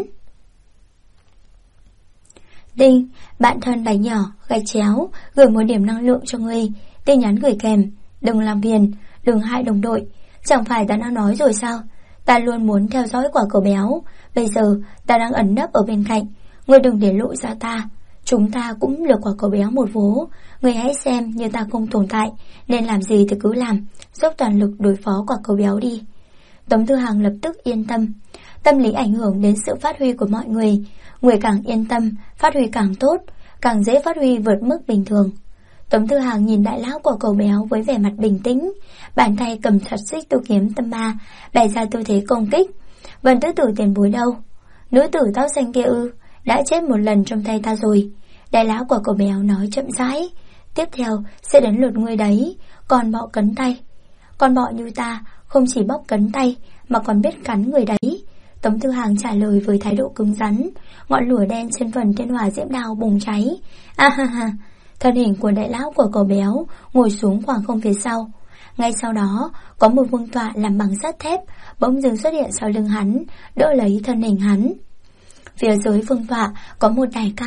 Đinh, bạn thân Bạch nhỏ gạch chéo gửi một điểm năng lượng cho ngươi. Tin nhắn gửi kèm: "Đừng làm phiền, đừng hại đồng đội." Chẳng phải ta đã nói rồi sao? Ta luôn muốn theo dõi quả cầu béo. Bây giờ ta đang ẩn nấp ở bên cạnh, ngươi đừng để lộ ra ta. Chúng ta cũng lừa quả cầu béo một vố. Ngươi hãy xem như ta không tồn tại, nên làm gì thì cứ làm, dốc toàn lực đối phó quả cầu béo đi. Tống Tư Hằng lập tức yên tâm. Tâm lý ảnh hưởng đến sự phát huy của mọi người. Người càng yên tâm, phát huy càng tốt, càng dễ phát huy vượt mức bình thường. Tống Tư Hằng nhìn đại lão của cầu béo với vẻ mặt bình tĩnh, bàn tay cầm chặt xích tu kiếm tâm ma, bày ra tư thế công kích. Vân Tứ Tử Tiền Bối đâu? Nữ tử tóc xanh kia ư? Đã chết một lần trong tay ta rồi. Đại lão của cầu béo nói chậm rãi: "Tiếp theo sẽ đến lượt ngươi đấy, con bọ cấn tay. Con bọ như ta không chỉ bóp cấn tay mà còn biết cắn người đấy." Tống Tư Hằng trả lời với thái độ cứng rắn. Ngọn lửa đen trên phần tên hỏa diễm đao bùng cháy. Ha ha. Thân hình của đại lão của cầu béo ngồi xuống khoảng không phía sau. Ngay sau đó có một vương tọa làm bằng sắt thép bỗng dưng xuất hiện sau lưng hắn, đỡ lấy thân hình hắn. Phía dưới vương tọa có một đài cao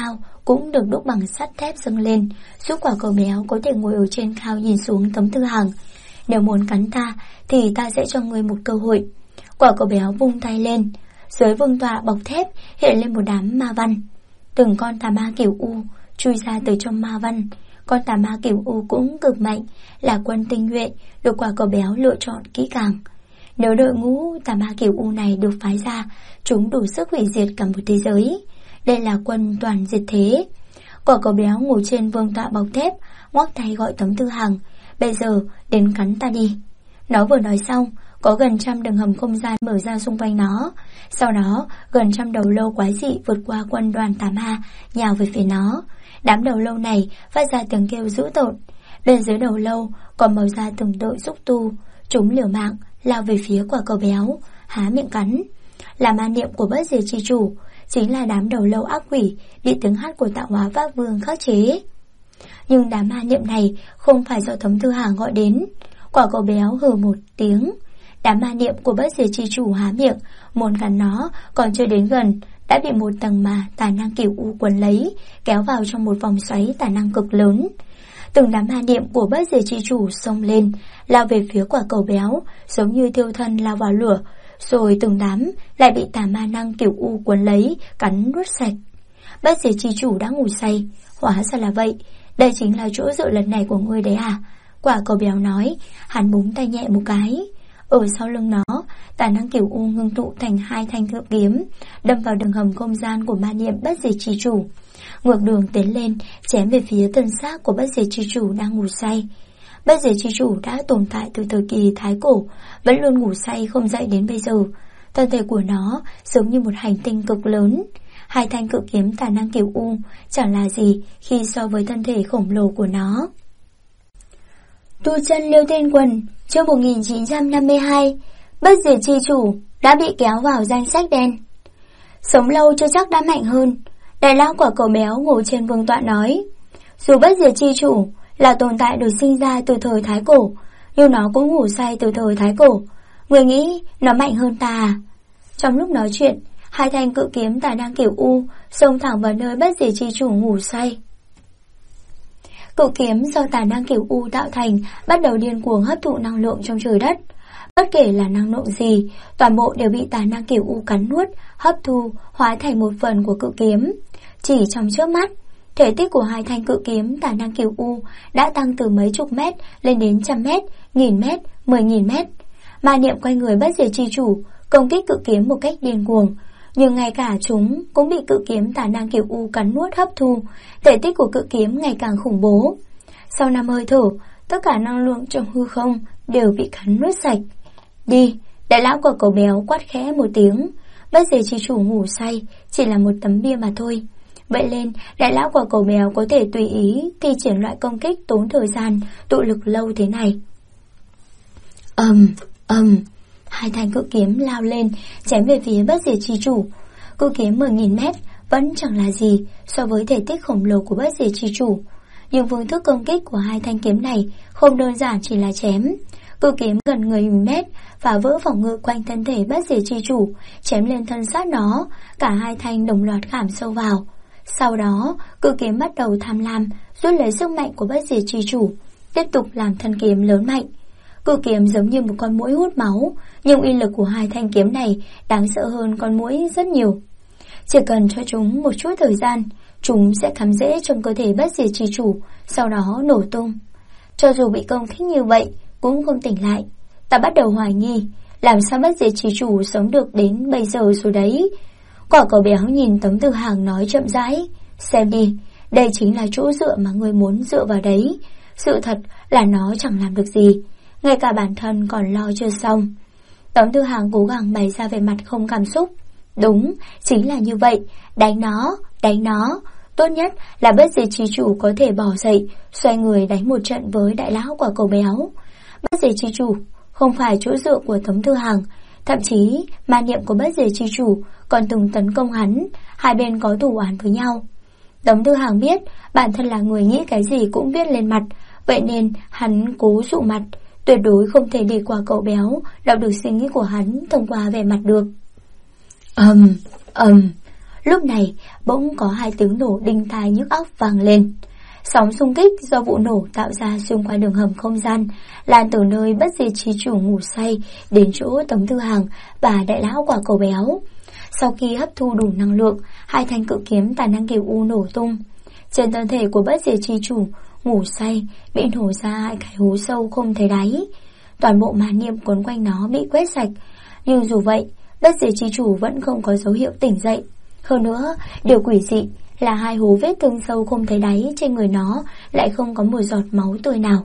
cũng được đúc bằng sắt thép dâng lên, giúp quả cầu béo có thể ngồi ở trên cao nhìn xuống Tấm Tư Hằng. Nếu muốn cắn ta thì ta sẽ cho ngươi một cơ hội. Quả cầu béo vung tay lên, dưới vương tọa bọc thép hiện lên một đám ma văn. Từng con tà ma kiểu U chui ra từ trong ma văn. Con tà ma kiểu U cũng cực mạnh, là quân tinh nhuệ được quả cầu béo lựa chọn kỹ càng. Nếu đội ngũ tà ma kiểu U này được phái ra, chúng đủ sức hủy diệt cả một thế giới. Đây là quân toàn diệt thế. Quả cầu béo ngồi trên vương tọa bọc thép, ngoắc tay gọi Tấm Tư Hằng. Bây giờ đến cắn ta đi. Nó vừa nói xong, có gần 100 đường hầm không gian mở ra xung quanh nó. Sau đó gần 100 đầu lâu quái dị vượt qua quân đoàn tà ma, nhào về phía nó. Đám đầu lâu này phát ra tiếng kêu dữ tợn. Bên dưới đầu lâu còn màu da từng đội xúc tu. Chúng liều mạng lao về phía quả cầu béo, há miệng cắn. Là ma niệm của bất diệt chi chủ, chính là đám đầu lâu ác quỷ bị tiếng hát của Tạo Hóa Pháp Vương khắc chế. Nhưng đám ma niệm này không phải do Tấm Tư Hằng gọi đến. Quả cầu béo hừ một tiếng. Đám ma niệm của bất diệt chi chủ há miệng muốn cắn nó, còn chưa đến gần đã bị một tầng mà tà năng kiểu U quấn lấy, kéo vào trong một vòng xoáy tà năng cực lớn. Từng đám ma niệm của bất diệt chi chủ xông lên, lao về phía quả cầu béo, giống như thiêu thân lao vào lửa, rồi từng đám lại bị tà ma năng kiểu U quấn lấy, cắn nuốt sạch. Bất diệt chi chủ đã ngủ say. Hóa ra là vậy, đây chính là chỗ dựa lần này của ngươi đấy à? Quả cầu béo nói. Hắn búng tay nhẹ một cái. Ở sau lưng nó, tà năng kiểu U ngưng tụ thành 2 thanh cự kiếm, đâm vào đường hầm không gian của ma niệm bất diệt chi chủ. Ngược đường tiến lên, chém về phía thân xác của bất diệt chi chủ đang ngủ say. Bất diệt chi chủ đã tồn tại từ thời kỳ Thái Cổ, vẫn luôn ngủ say không dậy đến bây giờ. Thân thể của nó giống như một hành tinh cực lớn. 2 thanh cự kiếm tà năng kiểu U chẳng là gì khi so với thân thể khổng lồ của nó. Tu chân Liêu Thiên Quần, chương 1952. Bất diệt chi chủ đã bị kéo vào danh sách đen. Sống lâu chưa chắc đã mạnh hơn. Đại lão quả cầu béo ngồi trên vương tọa nói. Dù bất diệt chi chủ là tồn tại được sinh ra từ thời Thái Cổ, nhưng nó cũng ngủ say từ thời Thái Cổ. Người nghĩ nó mạnh hơn ta à? Trong lúc nói chuyện, 2 thanh cự kiếm tà năng kiểu U xông thẳng vào nơi bất diệt chi chủ ngủ say. Cự kiếm do tà năng kiểu U tạo thành bắt đầu điên cuồng hấp thụ năng lượng trong trời đất. Bất kể là năng lượng gì, toàn bộ đều bị tà năng kiểu U cắn nuốt, hấp thu, hóa thành một phần của cự kiếm. Chỉ trong chớp mắt, thể tích của 2 thanh cự kiếm tà năng kiểu U đã tăng từ mấy chục mét lên đến 100 mét, 1000 mét, 10.000 mét. Ma niệm quanh người bất diệt chi chủ công kích cự kiếm một cách điên cuồng, nhưng ngay cả chúng cũng bị cự kiếm tà năng kiểu U cắn nuốt hấp thu. Thể tích của cự kiếm ngày càng khủng bố. Sau 5 hơi thở, tất cả năng lượng trong hư không đều bị cắn nuốt sạch. Đi, đại lão của cầu béo quát khẽ một tiếng. Bất diệt chi chủ ngủ say chỉ là một tấm bia mà thôi. Vậy nên đại lão của cầu béo có thể tùy ý thi triển loại công kích tốn thời gian, tụ lực lâu thế này. 2 thanh cự kiếm lao lên, chém về phía bất diệt chi chủ. Cự kiếm 10.000 mét vẫn chẳng là gì so với thể tích khổng lồ của bất diệt chi chủ. Nhưng phương thức công kích của 2 thanh kiếm này không đơn giản chỉ là chém. Cự kiếm gần 10.000 mét phá vỡ phòng ngự quanh thân thể bất diệt chi chủ, chém lên thân xác nó. Cả 2 thanh đồng loạt khảm sâu vào. Sau đó, cự kiếm bắt đầu tham lam, rút lấy sức mạnh của bất diệt chi chủ, tiếp tục làm thân kiếm lớn mạnh. Cự kiếm giống như một con muỗi hút máu, nhưng uy lực của 2 thanh kiếm này đáng sợ hơn con muỗi rất nhiều. Chỉ cần cho chúng một chút thời gian, chúng sẽ cắm rễ trong cơ thể bất diệt chi chủ, sau đó nổ tung. Cho dù bị công kích như vậy, cũng không tỉnh lại. Ta bắt đầu hoài nghi, làm sao bất diệt chi chủ sống được đến bây giờ rồi đấy. Quả cầu béo nhìn Tấm Tư Hằng nói chậm rãi. Xem đi, đây chính là chỗ dựa mà ngươi muốn dựa vào đấy. Sự thật là nó chẳng làm được gì, ngay cả bản thân còn lo chưa xong. Tấm Tư Hằng cố gắng bày ra vẻ mặt không cảm xúc. Đúng, chính là như vậy. Đánh nó, đánh nó. Tốt nhất là bất diệt chi chủ có thể bỏ dậy, xoay người đánh một trận với đại lão quả cầu béo. Bất diệt chi chủ không phải chỗ dựa của Tấm Tư Hằng. Thậm chí ma niệm của bất diệt chi chủ còn từng tấn công hắn. Hai bên có thù oán với nhau. Tấm Tư Hằng biết bản thân là người nghĩ cái gì cũng viết lên mặt, vậy nên hắn cố dụ mặt, tuyệt đối không thể để quả cầu béo đọc được suy nghĩ của hắn thông qua vẻ mặt được. Lúc này bỗng có hai tiếng nổ đinh tai nhức óc vang lên. Sóng xung kích do vụ nổ tạo ra xuyên qua đường hầm không gian, lan từ nơi bất diệt chi chủ ngủ say đến chỗ Tống Thư Hàng và đại lão quả cầu béo. Sau khi hấp thu đủ năng lượng, hai thanh cự kiếm tài năng kiểu U nổ tung. Trên thân thể của bất diệt chi chủ ngủ say bị nổ ra hai cái hố sâu không thấy đáy. Toàn bộ ma niệm quấn quanh nó bị quét sạch. Nhưng dù vậy, bất diệt chi chủ vẫn không có dấu hiệu tỉnh dậy. Hơn nữa, điều quỷ dị là hai hố vết thương sâu không thấy đáy trên người nó lại không có một giọt máu tươi nào.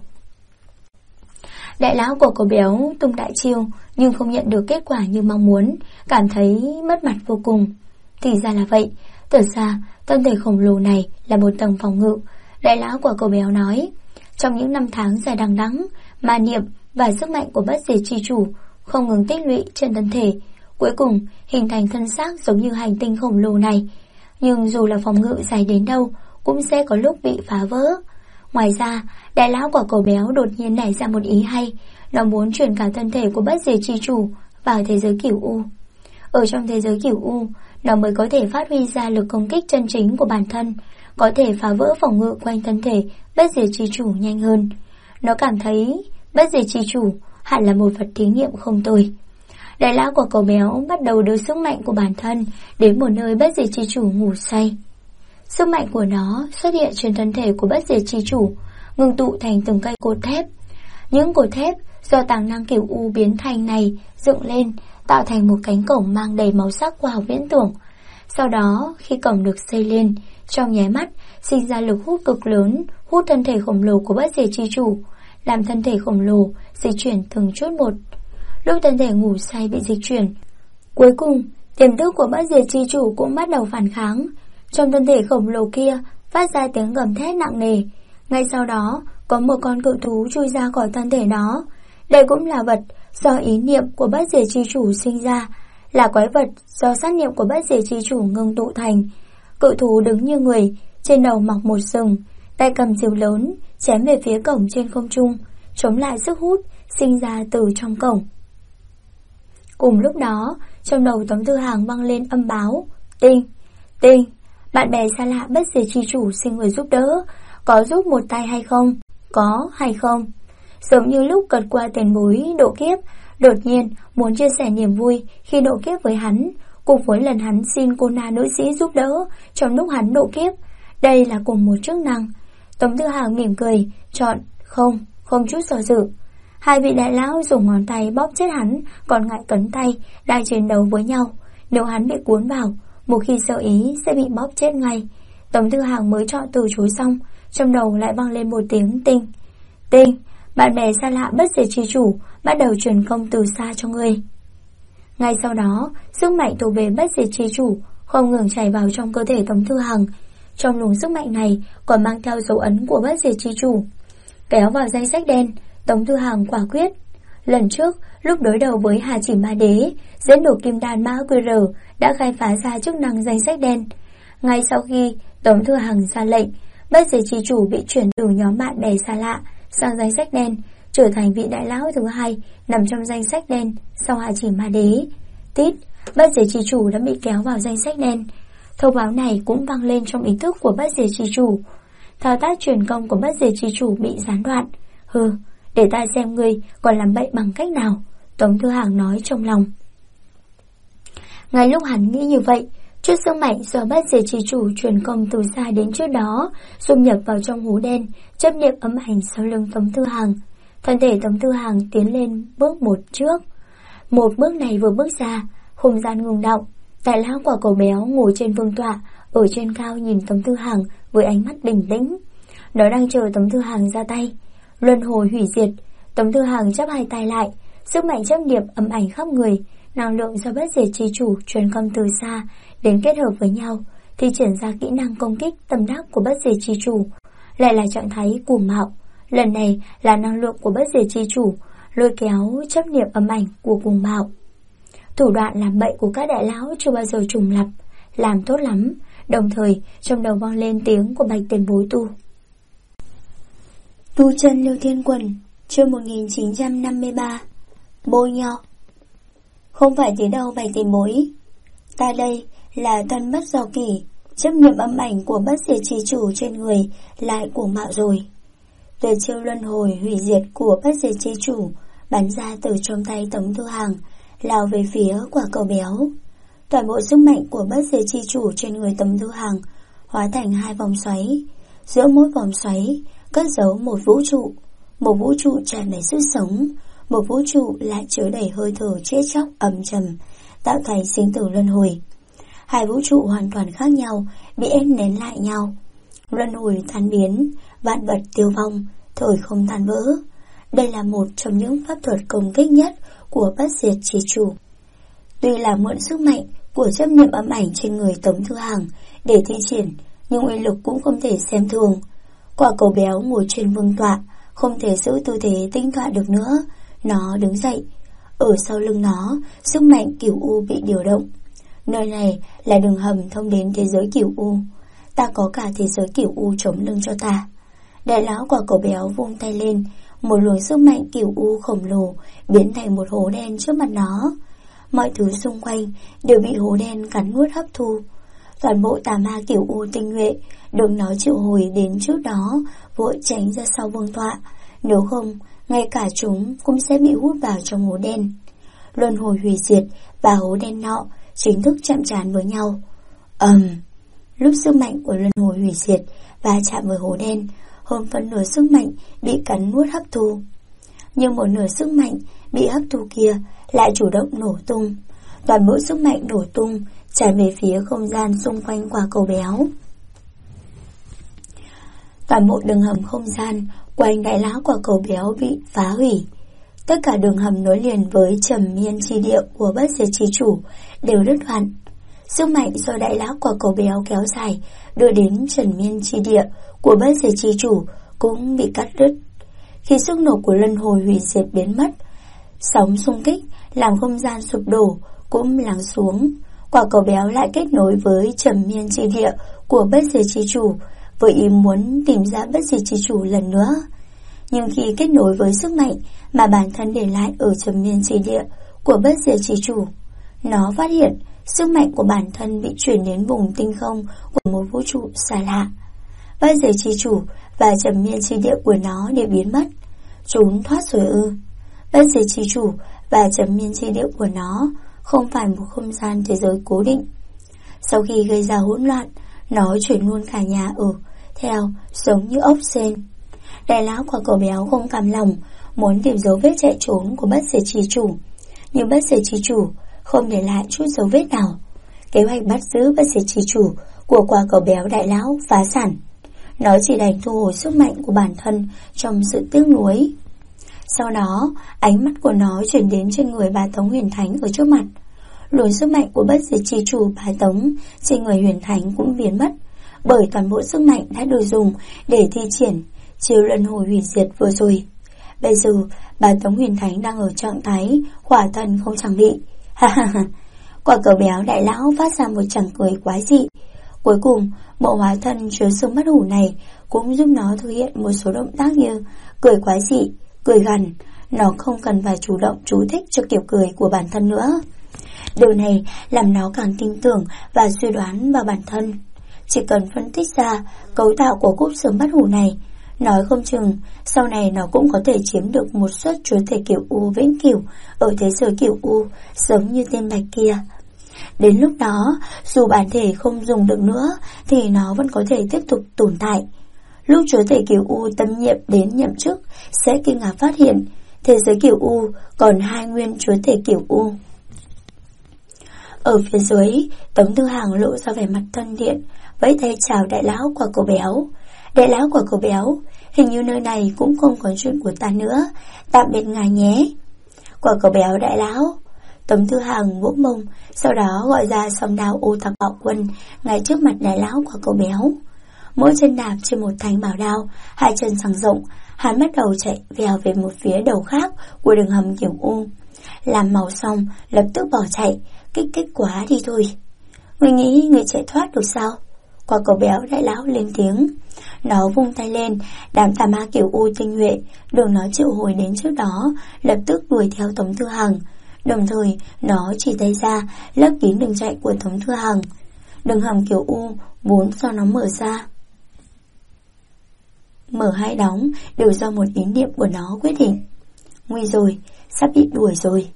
Đại lão của cậu béo tung đại chiêu nhưng không nhận được kết quả như mong muốn, cảm thấy mất mặt vô cùng. Thì ra là vậy, từ xa thân thể khổng lồ này là một tầng phòng ngự. Đại lão của cậu béo nói, trong những năm tháng dài đằng đẵng, ma niệm và sức mạnh của bất diệt chi chủ không ngừng tích lũy trên thân thể, cuối cùng hình thành thân xác giống như hành tinh khổng lồ này. Nhưng dù là phòng ngự dài đến đâu cũng sẽ có lúc bị phá vỡ. Ngoài ra, đại lão quả cầu béo đột nhiên nảy ra một ý hay. Nó muốn chuyển cả thân thể của bất diệt chi chủ vào thế giới cửu U. Ở trong thế giới cửu U, nó mới có thể phát huy ra lực công kích chân chính của bản thân, có thể phá vỡ phòng ngự quanh thân thể bất diệt chi chủ nhanh hơn. Nó cảm thấy bất diệt chi chủ hẳn là một vật thí nghiệm không tồi. Đại lão của cậu béo bắt đầu đưa sức mạnh của bản thân đến một nơi bất diệt chi chủ ngủ say. Sức mạnh của nó xuất hiện trên thân thể của bất diệt chi chủ, ngưng tụ thành từng cây cột thép. Những cột thép do tàng năng cửu U biến thành này dựng lên, tạo thành một cánh cổng mang đầy màu sắc khoa học viễn tưởng. Sau đó, khi cổng được xây lên, trong nháy mắt sinh ra lực hút cực lớn, hút thân thể khổng lồ của bất diệt chi chủ, làm thân thể khổng lồ dịch chuyển từng chút một. Lúc thân thể ngủ say bị dịch chuyển, cuối cùng tiềm thức của bất diệt chi chủ cũng bắt đầu phản kháng. Trong thân thể khổng lồ kia phát ra tiếng gầm thét nặng nề. Ngay sau đó có một con cự thú chui ra khỏi thân thể nó. Đây cũng là vật do ý niệm của bất diệt chi chủ sinh ra, là quái vật do sát niệm của bất diệt chi chủ ngưng tụ thành. Cự thú đứng như người, trên đầu mọc một sừng, tay cầm diều lớn chém về phía cổng trên không trung, chống lại sức hút sinh ra từ trong cổng. Cùng lúc đó, trong đầu Tống Thư Hàng vang lên âm báo: Tinh, Tinh, bạn bè xa lạ bất diệt chi chủ xin người giúp đỡ, có giúp một tay hay không? Có hay không? Giống như lúc cật qua tiền bối độ kiếp, đột nhiên muốn chia sẻ niềm vui khi độ kiếp với hắn, cùng với lần hắn xin cô na nữ sĩ giúp đỡ trong lúc hắn độ kiếp. Đây là cùng một chức năng. Tống Thư Hàng mỉm cười, chọn không chút do dự. Hai vị đại lão dùng ngón tay bóp chết hắn, còn ngại cấn tay, đang chiến đấu với nhau. Nếu hắn bị cuốn vào, một khi sơ ý sẽ bị bóp chết ngay. Tống Thư Hàng mới chọn từ chối xong, trong đầu lại vang lên một tiếng tinh. Tinh, bạn bè xa lạ bất diệt chi chủ bắt đầu truyền công từ xa cho ngươi. Ngay sau đó, sức mạnh thuộc về bất diệt chi chủ không ngừng chảy vào trong cơ thể Tống Thư Hàng. Trong luồng sức mạnh này còn mang theo dấu ấn của bất diệt chi chủ. Kéo vào danh sách đen, Tống Thư Hàng quả quyết. Lần trước, lúc đối đầu với Hà Chỉ Ma Đế, diễn đổ kim đan mã QR đã khai phá ra chức năng danh sách đen. Ngay sau khi Tống Thư Hàng ra lệnh, bất diệt chi chủ bị chuyển từ nhóm bạn bè xa lạ sang danh sách đen, trở thành vị đại lão thứ hai nằm trong danh sách đen sau Hà Chỉ Ma Đế. Tít, bất diệt chi chủ đã bị kéo vào danh sách đen. Thông báo này cũng vang lên trong ý thức của bất diệt chi chủ. Thao tác truyền công của bất diệt chi chủ bị gián đoạn. Hừ, để ta xem ngươi còn làm bậy bằng cách nào, Tống Thư Hàng nói trong lòng. Ngay lúc hắn nghĩ như vậy, chút sức mạnh do bất diệt chi chủ truyền công từ xa đến trước đó dung nhập vào trong hố đen, chấp niệm ấm ảnh sau lưng Tống Thư Hàng. Thân thể Tống Thư Hàng tiến lên bước một trước. Một bước này vừa bước ra, không gian ngừng động. Đại lão quả cầu béo ngồi trên vương tọa ở trên cao nhìn Tống Thư Hàng với ánh mắt bình tĩnh. Nó đang chờ Tống Thư Hàng ra tay. Luân hồi hủy diệt. Tống Thư Hàng chắp hai tay lại, sức mạnh chấp niệm ấm ảnh khắp người, năng lượng do bất diệt chi chủ truyền công từ xa đến kết hợp với nhau thì triển ra kỹ năng công kích tâm đắc của bất diệt chi chủ, lại là trạng thái cuồng mạo. Lần này là năng lượng của bất diệt chi chủ lôi kéo chấp niệm ấm ảnh của cuồng mạo. Thủ đoạn làm bậy của các đại lão chưa bao giờ trùng lặp, làm tốt lắm. Đồng thời trong đầu vang lên tiếng của Bạch Tiền Bối tu. Tu chân Lưu Thiên Quần, chương 1953. Bôi nhọ. Không phải thế đâu Bạch Tiền Bối, ta đây là thân bất do kỷ, chấp niệm âm ảnh của bất diệt chi chủ trên người lại cuồng mạo rồi. Tuyệt chiêu luân hồi hủy diệt của bất diệt chi chủ bắn ra từ trong tay Tống Thư Hàng, lao về phía quả cầu béo. Toàn bộ sức mạnh của bất diệt chi chủ trên người Tống Thư Hàng hóa thành 2 vòng xoáy, giữa mỗi vòng xoáy cất giấu một vũ trụ tràn đầy sức sống, một vũ trụ lại chứa đầy hơi thở chết chóc âm trầm, tạo thành sinh tử luân hồi. 2 vũ trụ hoàn toàn khác nhau bị ép nén lại nhau, luân hồi tan biến, vạn vật tiêu vong, thời không tan vỡ. Đây là một trong những pháp thuật công kích nhất của bất diệt chi chủ. Tuy là mượn sức mạnh của chấp niệm âm ảnh trên người Tống Thư Hàng để thi triển, nhưng uy lực cũng không thể xem thường. Quả cầu béo ngồi trên vương tọa, không thể giữ tư thế tĩnh tọa được nữa. Nó đứng dậy, ở sau lưng nó, sức mạnh cửu u bị điều động. Nơi này là đường hầm thông đến thế giới cửu u. Ta có cả thế giới cửu u chống lưng cho ta. Đại lão quả cầu béo vung tay lên, một luồng sức mạnh cửu u khổng lồ biến thành một hố đen trước mặt nó. Mọi thứ xung quanh đều bị hố đen cắn nuốt hấp thu. Toàn bộ tà ma cửu u tinh nhuệ được nó triệu hồi đến trước đó vội tránh ra sau vương tọa, nếu không ngay cả chúng cũng sẽ bị hút vào trong hố đen. Luân hồi hủy diệt và hố đen nọ chính thức chạm trán với nhau. Lúc sức mạnh của luân hồi hủy diệt và chạm với hố đen, hơn phân nửa sức mạnh bị cắn nuốt hấp thu, nhưng một nửa sức mạnh bị hấp thu kia lại chủ động nổ tung. Toàn bộ sức mạnh nổ tung tràn về phía không gian xung quanh quả cầu béo. Toàn bộ đường hầm không gian quanh đại lão quả cầu béo bị phá hủy. Tất cả đường hầm nối liền với trầm miên chi địa của bất diệt chi chủ đều đứt đoạn. Sức mạnh do đại lão quả cầu béo kéo dài đưa đến trầm miên chi địa của bất diệt chi chủ cũng bị cắt đứt. Khi sức nổ của luân hồi hủy diệt biến mất, sóng xung kích làm không gian sụp đổ cũng lắng xuống. Quả cầu béo lại kết nối với trầm miên chi địa của bất diệt chi chủ với ý muốn tìm ra bất diệt chi chủ lần nữa. Nhưng khi kết nối với sức mạnh mà bản thân để lại ở trầm miên chi địa của bất diệt chi chủ, nó phát hiện sức mạnh của bản thân bị chuyển đến vùng tinh không của một vũ trụ xa lạ. Bất diệt chi chủ và trầm miên chi địa của nó đều biến mất. Chúng thoát rồi ư? Bất diệt chi chủ và trầm miên chi địa của nó không phải một không gian thế giới cố định. Sau khi gây ra hỗn loạn, nó chuyển luôn cả nhà ở theo, giống như ốc sên. Đại lão quả cầu béo không cam lòng, muốn tìm dấu vết chạy trốn của bất diệt chi chủ, nhưng bất diệt chi chủ không để lại chút dấu vết nào. Kế hoạch bắt giữ bất diệt chi chủ của quả cầu béo đại lão phá sản. Nó chỉ đành thu hồi sức mạnh của bản thân trong sự tiếc nuối. Sau đó, ánh mắt của nó chuyển đến trên người bà Tống Huyền Thánh ở trước mặt. Luồng sức mạnh của bất diệt chi chủ bà Tống trên người Huyền Thánh cũng biến mất, bởi toàn bộ sức mạnh đã được dùng để thi triển chiêu luân hồi hủy diệt vừa rồi. Bây giờ, bà Tống Huyền Thánh đang ở trạng thái hỏa thần không trang bị. Quả cầu béo đại lão phát ra một tràng cười quái dị. Cuối cùng, bộ hóa thân chứa xương bất hủ này cũng giúp nó thực hiện một số động tác như cười quái dị, cười gằn. Nó không cần phải chủ động chú thích cho kiểu cười của bản thân nữa. Điều này làm nó càng tin tưởng và suy đoán vào bản thân. Chỉ cần phân tích ra cấu tạo của cúp xương bất hủ này, nói không chừng sau này nó cũng có thể chiếm được một suất chúa thể cửu u vĩnh cửu ở thế giới cửu u, giống như tên bạch kia. Đến lúc đó, dù bản thể không dùng được nữa thì nó vẫn có thể tiếp tục tồn tại. Lúc chúa thể cửu u tâm nhiệm đến nhậm chức sẽ kinh ngạc phát hiện thế giới cửu u còn 2 nguyên chúa thể cửu u. Ở phía dưới, Tống Thư Hàng lộ ra vẻ mặt thân thiện, vẫy tay chào đại lão quả cầu béo. Đại lão quả cầu béo, hình như nơi này cũng không còn chuyện của ta nữa, tạm biệt ngài nhé. Quả cầu béo đại lão. Tống Thư Hàng vỗ mông, sau đó gọi ra song đao ô tặc bạo quân ngay trước mặt đại lão quả cầu béo. Mỗi chân đạp trên một thanh bảo đao, 2 chân dang rộng, hắn bắt đầu chạy vèo về một phía đầu khác của đường hầm cửu u. Làm màu xong, lập tức bỏ chạy, kích quá đi thôi. Người nghĩ người chạy thoát được sao? Quả cầu béo đại lão lên tiếng. Nó vung tay lên, đám tà ma cửu u tinh nhuệ được nó triệu hồi đến trước đó lập tức đuổi theo Tống Thư Hàng. Đồng thời nó chỉ tay ra lấp kín đường chạy của Tống Thư Hàng. Đường hầm kiểu U vốn do nó mở ra, mở hay đóng đều do một ý niệm của nó quyết định. Nguy rồi, sắp bị đuổi rồi.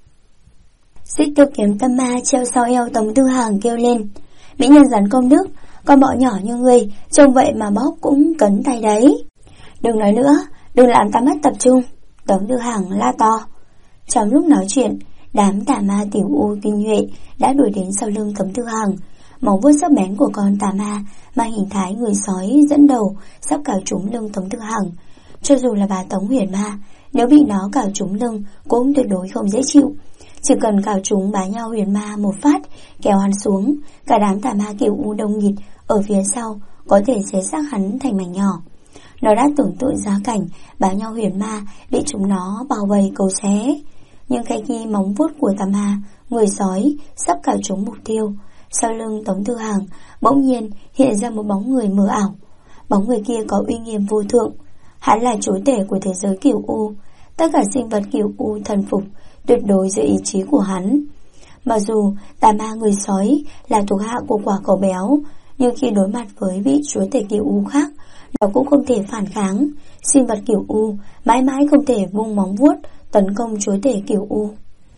Xích tiêu kiếm tâm ma treo sau eo Tống Tư Hằng kêu lên. Mỹ nhân rắn công đức, con bọ nhỏ như ngươi, trông vậy mà bóp cũng cấn tay đấy. Đừng nói nữa, đừng làm ta mất tập trung. Tống Tư Hằng la to. Trong lúc nói chuyện, đám tà ma tiểu U tinh nhuệ đã đuổi đến sau lưng Tống Tư Hằng. Móng vuốt sắc bén của con tà ma mang hình thái người sói dẫn đầu sắp cào trúng lưng Tống Tư Hằng. Cho dù là bà Tống Huyền Ma, nếu bị nó cào trúng lưng cũng tuyệt đối không dễ chịu. Chỉ cần cào trúng bá nhau Huyền Ma một phát, kéo hắn xuống, cả đám tà ma kiểu U đông nghịt ở phía sau có thể xé xác hắn thành mảnh nhỏ. Nó đã tưởng tượng giá cảnh bá nhau Huyền Ma bị chúng nó bao vây cấu xé. Nhưng khi móng vuốt của tà ma người sói sắp cào trúng mục tiêu, sau lưng Tống Tư Hằng bỗng nhiên hiện ra một bóng người mờ ảo. Bóng người kia có uy nghiêm vô thượng. Hắn là chúa tể của thế giới kiểu U. Tất cả sinh vật kiểu U thần phục tuyệt đối dưới ý chí của hắn. Mặc dù tà ma người sói là thuộc hạ của quả cầu béo, nhưng khi đối mặt với vị chúa tể kiểu U khác, nó cũng không thể phản kháng. Sinh vật kiểu U mãi mãi không thể vung móng vuốt tấn công chúa tể kiểu U.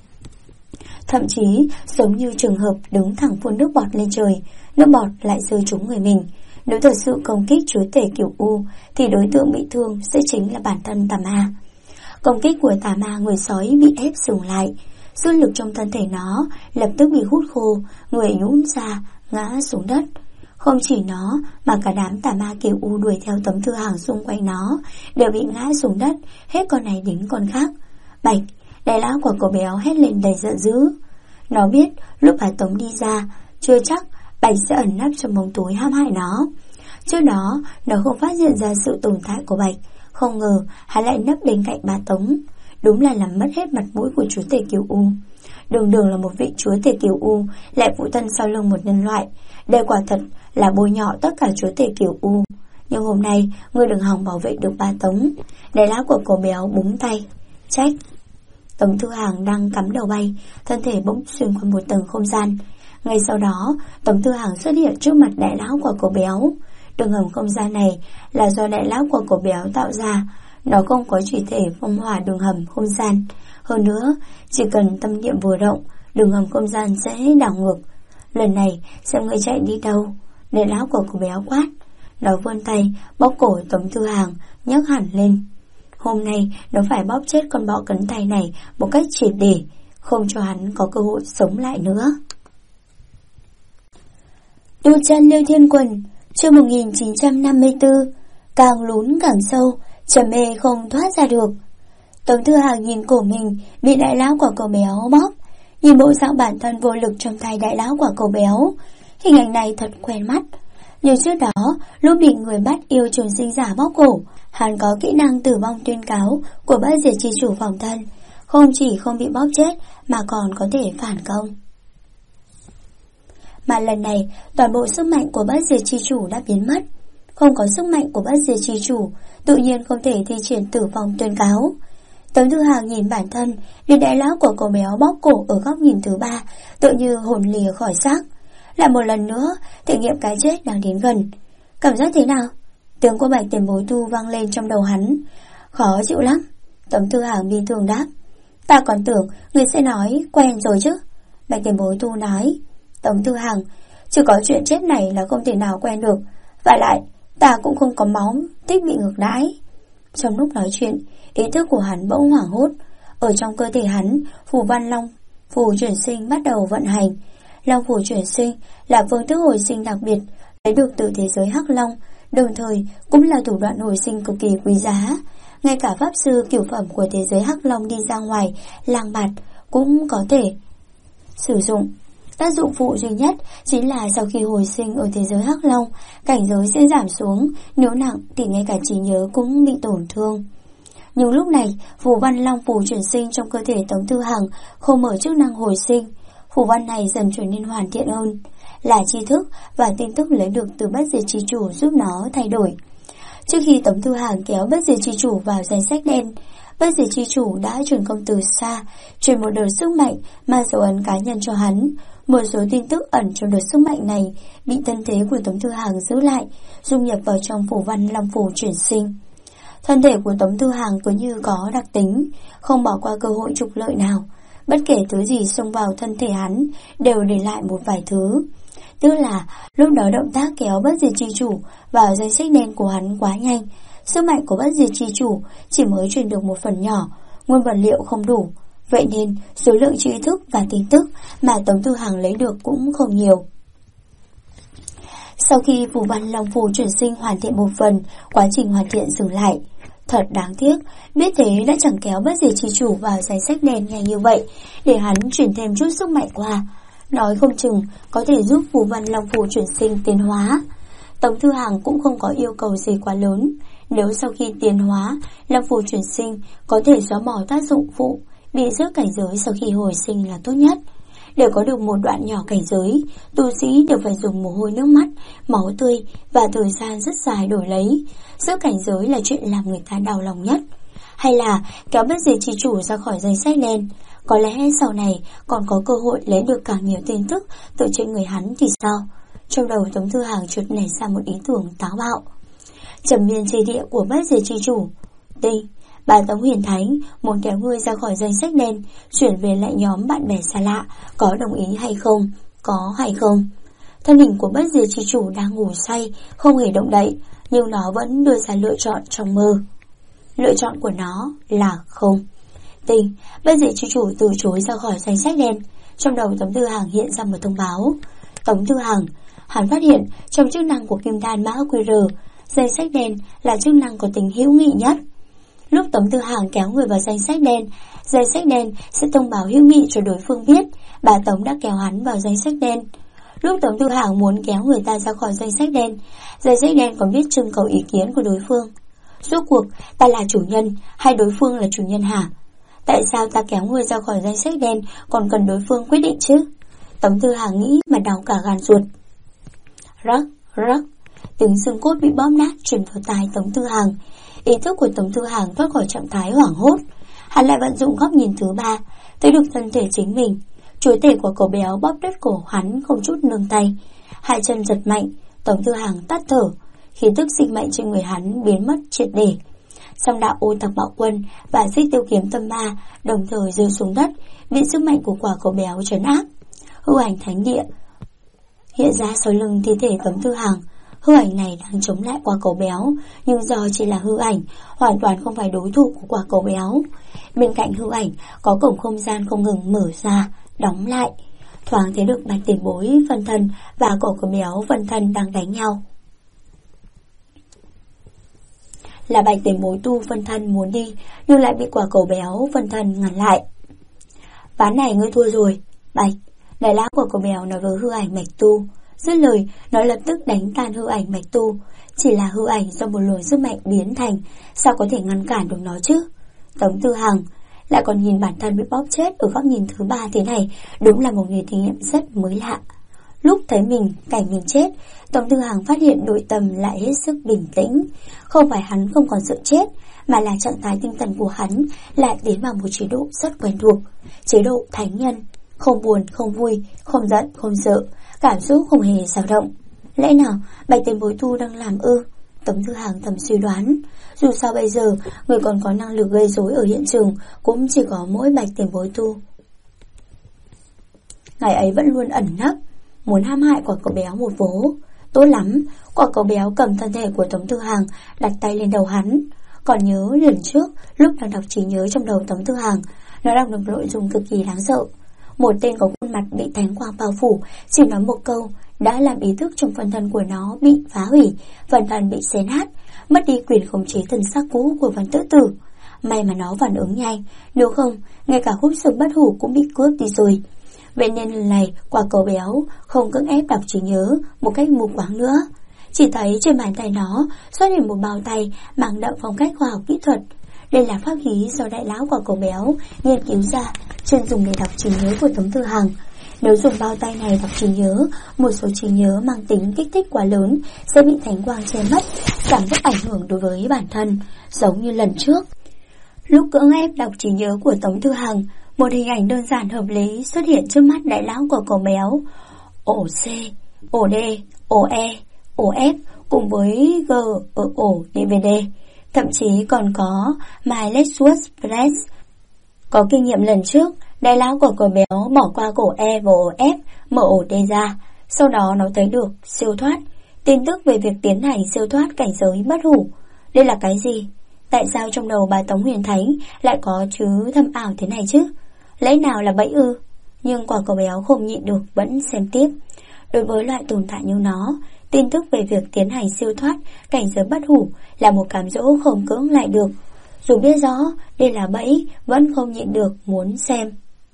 Thậm chí giống như trường hợp đứng thẳng phun nước bọt lên trời, nước bọt lại rơi trúng người mình. Nếu thật sự công kích chúa tể kiểu U thì đối tượng bị thương sẽ chính là bản thân tà ma. Công kích của tà ma người sói bị ép dừng lại, sức lực trong thân thể nó lập tức bị hút khô, người nhũn ra ngã xuống đất. Không chỉ nó mà cả đám tà ma kiểu U đuổi theo Tống Tư Hằng xung quanh nó đều bị ngã xuống đất, hết con này đến con khác. Bạch, đại lão của cậu béo hét lên đầy giận dữ. Nó biết lúc bà Tống đi ra, chưa chắc Bạch sẽ ẩn nấp trong bóng tối hãm hại nó. Trước đó nó không phát hiện ra sự tồn tại của Bạch, không ngờ hắn lại nấp bên cạnh bà Tống. Đúng là làm mất hết mặt mũi của chúa tể kiểu U. Đường đường là một vị chúa tể kiểu U lại phụ thân sau lưng một nhân loại. Đây quả thật là bôi nhọ tất cả chúa tể kiểu U. Nhưng hôm nay ngươi đừng hòng bảo vệ được bà Tống. Đại lão của cậu béo búng tay. Trách. Tống Tư Hằng đang cắm đầu bay, thân thể bỗng xuyên qua một tầng không gian. Ngay sau đó Tống Tư Hằng xuất hiện trước mặt đại lão của cậu béo. Đường hầm không gian này là do đại lão của cậu béo tạo ra. Nó không có chỉ thể phong hỏa đường hầm không gian. Hơn nữa, chỉ cần tâm niệm vừa động, đường hầm không gian sẽ đảo ngược. Lần này xem ngươi chạy đi đâu. Đại lão của cậu béo quát. Nó vươn tay bóp cổ Tống Tư Hằng, nhấc hẳn lên. Hôm nay nó phải bóp chết con bọ cấn tay này một cách triệt để, không cho hắn có cơ hội sống lại nữa. Tu chân Liêu Thiên Quần, chương 1954. Càng lún càng sâu, trầm mê không thoát ra được. Tống Tư Hằng nhìn cổ mình bị đại lão quả cầu béo bóp, nhìn bộ dạng bản thân vô lực trong tay đại lão quả cầu béo. Hình ảnh này thật quen mắt. Như trước đó, lúc bị người bắt yêu trường sinh giả bóp cổ, hắn có kỹ năng tử vong tuyên cáo của bất diệt chi chủ phòng thân, không chỉ không bị bóp chết mà còn có thể phản công. Mà lần này, toàn bộ sức mạnh của bất diệt chi chủ đã biến mất. Không có sức mạnh của bất diệt chi chủ, tự nhiên không thể thi triển tử vong tuyên cáo. Tống Tư Hằng nhìn bản thân bị đại lão của cậu béo bóp cổ ở góc nhìn thứ ba, tự như hồn lìa khỏi xác. Lại một lần nữa thể nghiệm cái chết đang đến gần. Cảm giác thế nào? Tiếng của Bạch Tiền Bối Tu vang lên trong đầu hắn. Khó chịu lắm. Tống Tư Hằng bi thường đáp. Ta còn tưởng người sẽ nói quen rồi chứ. Bạch Tiền Bối Tu nói. Tống Tư Hằng, chưa có chuyện chết này là không thể nào quen được. Và lại ta cũng không có máu, thích bị ngược đãi. Trong lúc nói chuyện, ý thức của hắn bỗng hoảng hốt. Ở trong cơ thể hắn, phù văn long phù chuyển sinh bắt đầu vận hành. Long phù chuyển sinh là phương thức hồi sinh đặc biệt lấy được từ thế giới Hắc Long, đồng thời cũng là thủ đoạn hồi sinh cực kỳ quý giá. Ngay cả pháp sư cửu phẩm của thế giới Hắc Long đi ra ngoài lang bạt cũng có thể sử dụng. Tác dụng phụ duy nhất chính là sau khi hồi sinh ở thế giới Hắc Long, cảnh giới sẽ giảm xuống, nếu nặng thì ngay cả trí nhớ cũng bị tổn thương. Nhưng lúc này, phù văn long phù chuyển sinh trong cơ thể Tống Tư Hằng không mở chức năng hồi sinh. Phù văn này dần trở nên hoàn thiện hơn, là tri thức và tin tức lấy được từ bất diệt chi chủ giúp nó thay đổi. Trước khi Tống Thư Hàng kéo Bất Diệt Chi Chủ vào danh sách đen, Bất Diệt Chi Chủ đã truyền công từ xa, truyền một đợt sức mạnh mang dấu ấn cá nhân cho hắn. Một số tin tức ẩn trong đợt sức mạnh này bị thân thế của Tống Thư Hàng giữ lại, dung nhập vào trong phù văn Long Phù chuyển sinh. Thân thể của Tống Thư Hàng cứ như có đặc tính, không bỏ qua cơ hội trục lợi nào. Bất kể thứ gì xông vào thân thể hắn đều để lại một vài thứ. Tức là lúc đó động tác kéo Bất Diệt Chi Chủ vào danh sách đen của hắn quá nhanh. Sức mạnh của Bất Diệt Chi Chủ chỉ mới truyền được một phần nhỏ, nguyên vật liệu không đủ. Vậy nên số lượng tri thức và tin tức mà Tống Thư Hàng lấy được cũng không nhiều. Sau khi phù văn Long Phù chuyển sinh hoàn thiện một phần, quá trình hoàn thiện dừng lại. Thật đáng tiếc, biết thế đã chẳng kéo Bất Diệt Chi Chủ vào danh sách đen nhanh như vậy, để hắn chuyển thêm chút sức mạnh qua. Nói không chừng có thể giúp phù văn Long Phù chuyển sinh tiến hóa. Tống Thư Hàng cũng không có yêu cầu gì quá lớn. Nếu sau khi tiến hóa, Long Phù chuyển sinh có thể xóa bỏ tác dụng phụ, bị rớt cảnh giới sau khi hồi sinh là tốt nhất. Để có được một đoạn nhỏ cảnh giới, tu sĩ đều phải dùng mồ hôi nước mắt, máu tươi và thời gian rất dài đổi lấy. Rớt cảnh giới là chuyện làm người ta đau lòng nhất. Hay là kéo Bất Diệt Chi Chủ ra khỏi danh sách đen, có lẽ sau này còn có cơ hội lấy được càng nhiều tin tức từ trên người hắn thì sao? Trong đầu Tống Thư Hàng chợt nảy ra một ý tưởng táo bạo. Trầm miên chi địa của Bất Diệt Chi Chủ. Tinh, bà Tống Huyền Thánh muốn kéo ngươi ra khỏi danh sách đen, chuyển về lại nhóm bạn bè xa lạ, có đồng ý hay không? Có hay không? Thân hình của Bất Diệt Chi Chủ đang ngủ say, không hề động đậy, nhưng nó vẫn đưa ra lựa chọn trong mơ. Lựa chọn của nó là không. Tinh, Bất Diệt Chi Chủ từ chối ra khỏi danh sách đen. Trong đầu Tống Thư Hàng hiện ra một thông báo. Tống Thư Hàng, hắn phát hiện trong chức năng của kim đan mã QR, danh sách đen là chức năng có tính hữu nghị nhất. Lúc Tống Thư Hàng kéo người vào danh sách đen sẽ thông báo hữu nghị cho đối phương biết bà Tống đã kéo hắn vào danh sách đen. Lúc Tống Thư Hàng muốn kéo người ta ra khỏi danh sách đen còn biết trưng cầu ý kiến của đối phương. Rốt cuộc ta là chủ nhân hay đối phương là chủ nhân hả? Tại sao ta kéo người ra khỏi danh sách đen còn cần đối phương quyết định chứ? Tống Thư Hàng nghĩ mà đau cả gan ruột. Rắc, rắc, tiếng xương cốt bị bóp nát truyền vào tai Tống Thư Hàng. Ý thức của Tống Thư Hàng thoát khỏi trạng thái hoảng hốt. Hắn lại vận dụng góc nhìn thứ ba, thấy được thân thể chính mình. Chúi tể của cậu béo bóp đứt cổ hắn không chút nương tay. Hai chân giật mạnh, Tống Thư Hàng tắt thở. Khí tức sinh mệnh trên người hắn biến mất triệt để. Song đạo Ô Tặc Bạo Quân và Xích Tiêu Kiếm Tâm Ma đồng thời rơi xuống đất, bị sức mạnh của quả cầu béo trấn áp. Hư ảnh thánh địa hiện ra sau lưng thi thể Tống Thư Hàng. Hư ảnh này đang chống lại quả cầu béo, nhưng do chỉ là hư ảnh, hoàn toàn không phải đối thủ của quả cầu béo. Bên cạnh hư ảnh có cổng không gian không ngừng mở ra, đóng lại. Thoáng thấy được Bạch Tiền Bối phân thân và quả cầu béo phân thân đang đánh nhau. Là Bạch Tiền Bối tu phân thân muốn đi, nhưng lại bị quả cầu béo phân thân ngăn lại. Ván này ngươi thua rồi, Bạch. Đại lão của cầu béo nói với hư ảnh Bạch Tu. Dứt lời, nó lập tức đánh tan hư ảnh Bạch Tu. Chỉ là hư ảnh do một luồng sức mạnh biến thành, sao có thể ngăn cản được nó chứ? Tống Thư Hàng lại còn nhìn bản thân bị bóp chết ở góc nhìn thứ ba thế này, đúng là một nghề thí nghiệm rất mới lạ. Lúc thấy cảnh mình chết, Tống Thư Hàng phát hiện nội tâm lại hết sức bình tĩnh. Không phải hắn không còn sợ chết, mà là trạng thái tinh thần của hắn lại tiến vào một chế độ rất quen thuộc, chế độ thánh nhân. Không buồn, không vui, không giận, không sợ, cảm xúc không hề dao động. Lẽ nào Bạch Tiền Bối Tu đang làm ư? Tống Thư Hàng thầm suy đoán. Dù sao bây giờ, người còn có năng lực gây rối ở hiện trường cũng chỉ có mỗi Bạch Tiền Bối Tu. Ngày ấy vẫn luôn ẩn nấp, muốn hãm hại quả cầu béo một vố. Tốt lắm, quả cầu béo cầm thân thể của Tống Thư Hàng, đặt tay lên đầu hắn. Còn nhớ lần trước, lúc đang đọc trí nhớ trong đầu Tống Thư Hàng, nó đọc được nội dung cực kỳ đáng sợ. Một tên có khuôn mặt bị thánh quang bao phủ, chỉ nói một câu đã làm ý thức trong phần thân của nó bị phá hủy, phần thân bị xé nát, mất đi quyền khống chế thân xác cũ của Văn Tự Tử. May mà nó phản ứng nhanh, nếu không, ngay cả khúc xương bất hủ cũng bị cướp đi rồi. Vậy nên lần này, quả cầu béo không cưỡng ép đọc trí nhớ một cách mù quáng nữa. Chỉ thấy trên bàn tay nó xuất hiện một bao tay mang đậm phong cách khoa học kỹ thuật. Đây là pháp khí do đại lão quả cầu béo nghiên cứu ra, chuyên dùng để đọc trí nhớ của Tống Thư Hàng. Nếu dùng bao tay này đọc trí nhớ, một số trí nhớ mang tính kích thích quá lớn sẽ bị thánh quang che mất, cảm giác ảnh hưởng đối với bản thân, giống như lần trước. Lúc cưỡng ép đọc trí nhớ của Tống Thư Hằng, một hình ảnh đơn giản hợp lý xuất hiện trước mắt đại lão của cậu béo. Ổ C, ổ D, ổ E, ổ F cùng với G ở ổ DVD. Thậm chí còn có My Lexus Press. Có kinh nghiệm lần trước, đại lão của cậu béo bỏ qua cổ E và ổ F, mở ổ D ra. Sau đó nó thấy được siêu thoát, tin tức về việc tiến hành siêu thoát cảnh giới bất hủ. Đây là cái gì? Tại sao trong đầu bà Tống Huyền Thánh lại có chứ thâm ảo thế này chứ? Lẽ nào là bẫy ư? Nhưng quả cậu béo không nhịn được vẫn xem tiếp. Đối với loại tồn tại như nó, tin tức về việc tiến hành siêu thoát cảnh giới bất hủ là một cám dỗ không cưỡng lại được. Dù biết rõ đây là bẫy, vẫn không nhịn được muốn xem.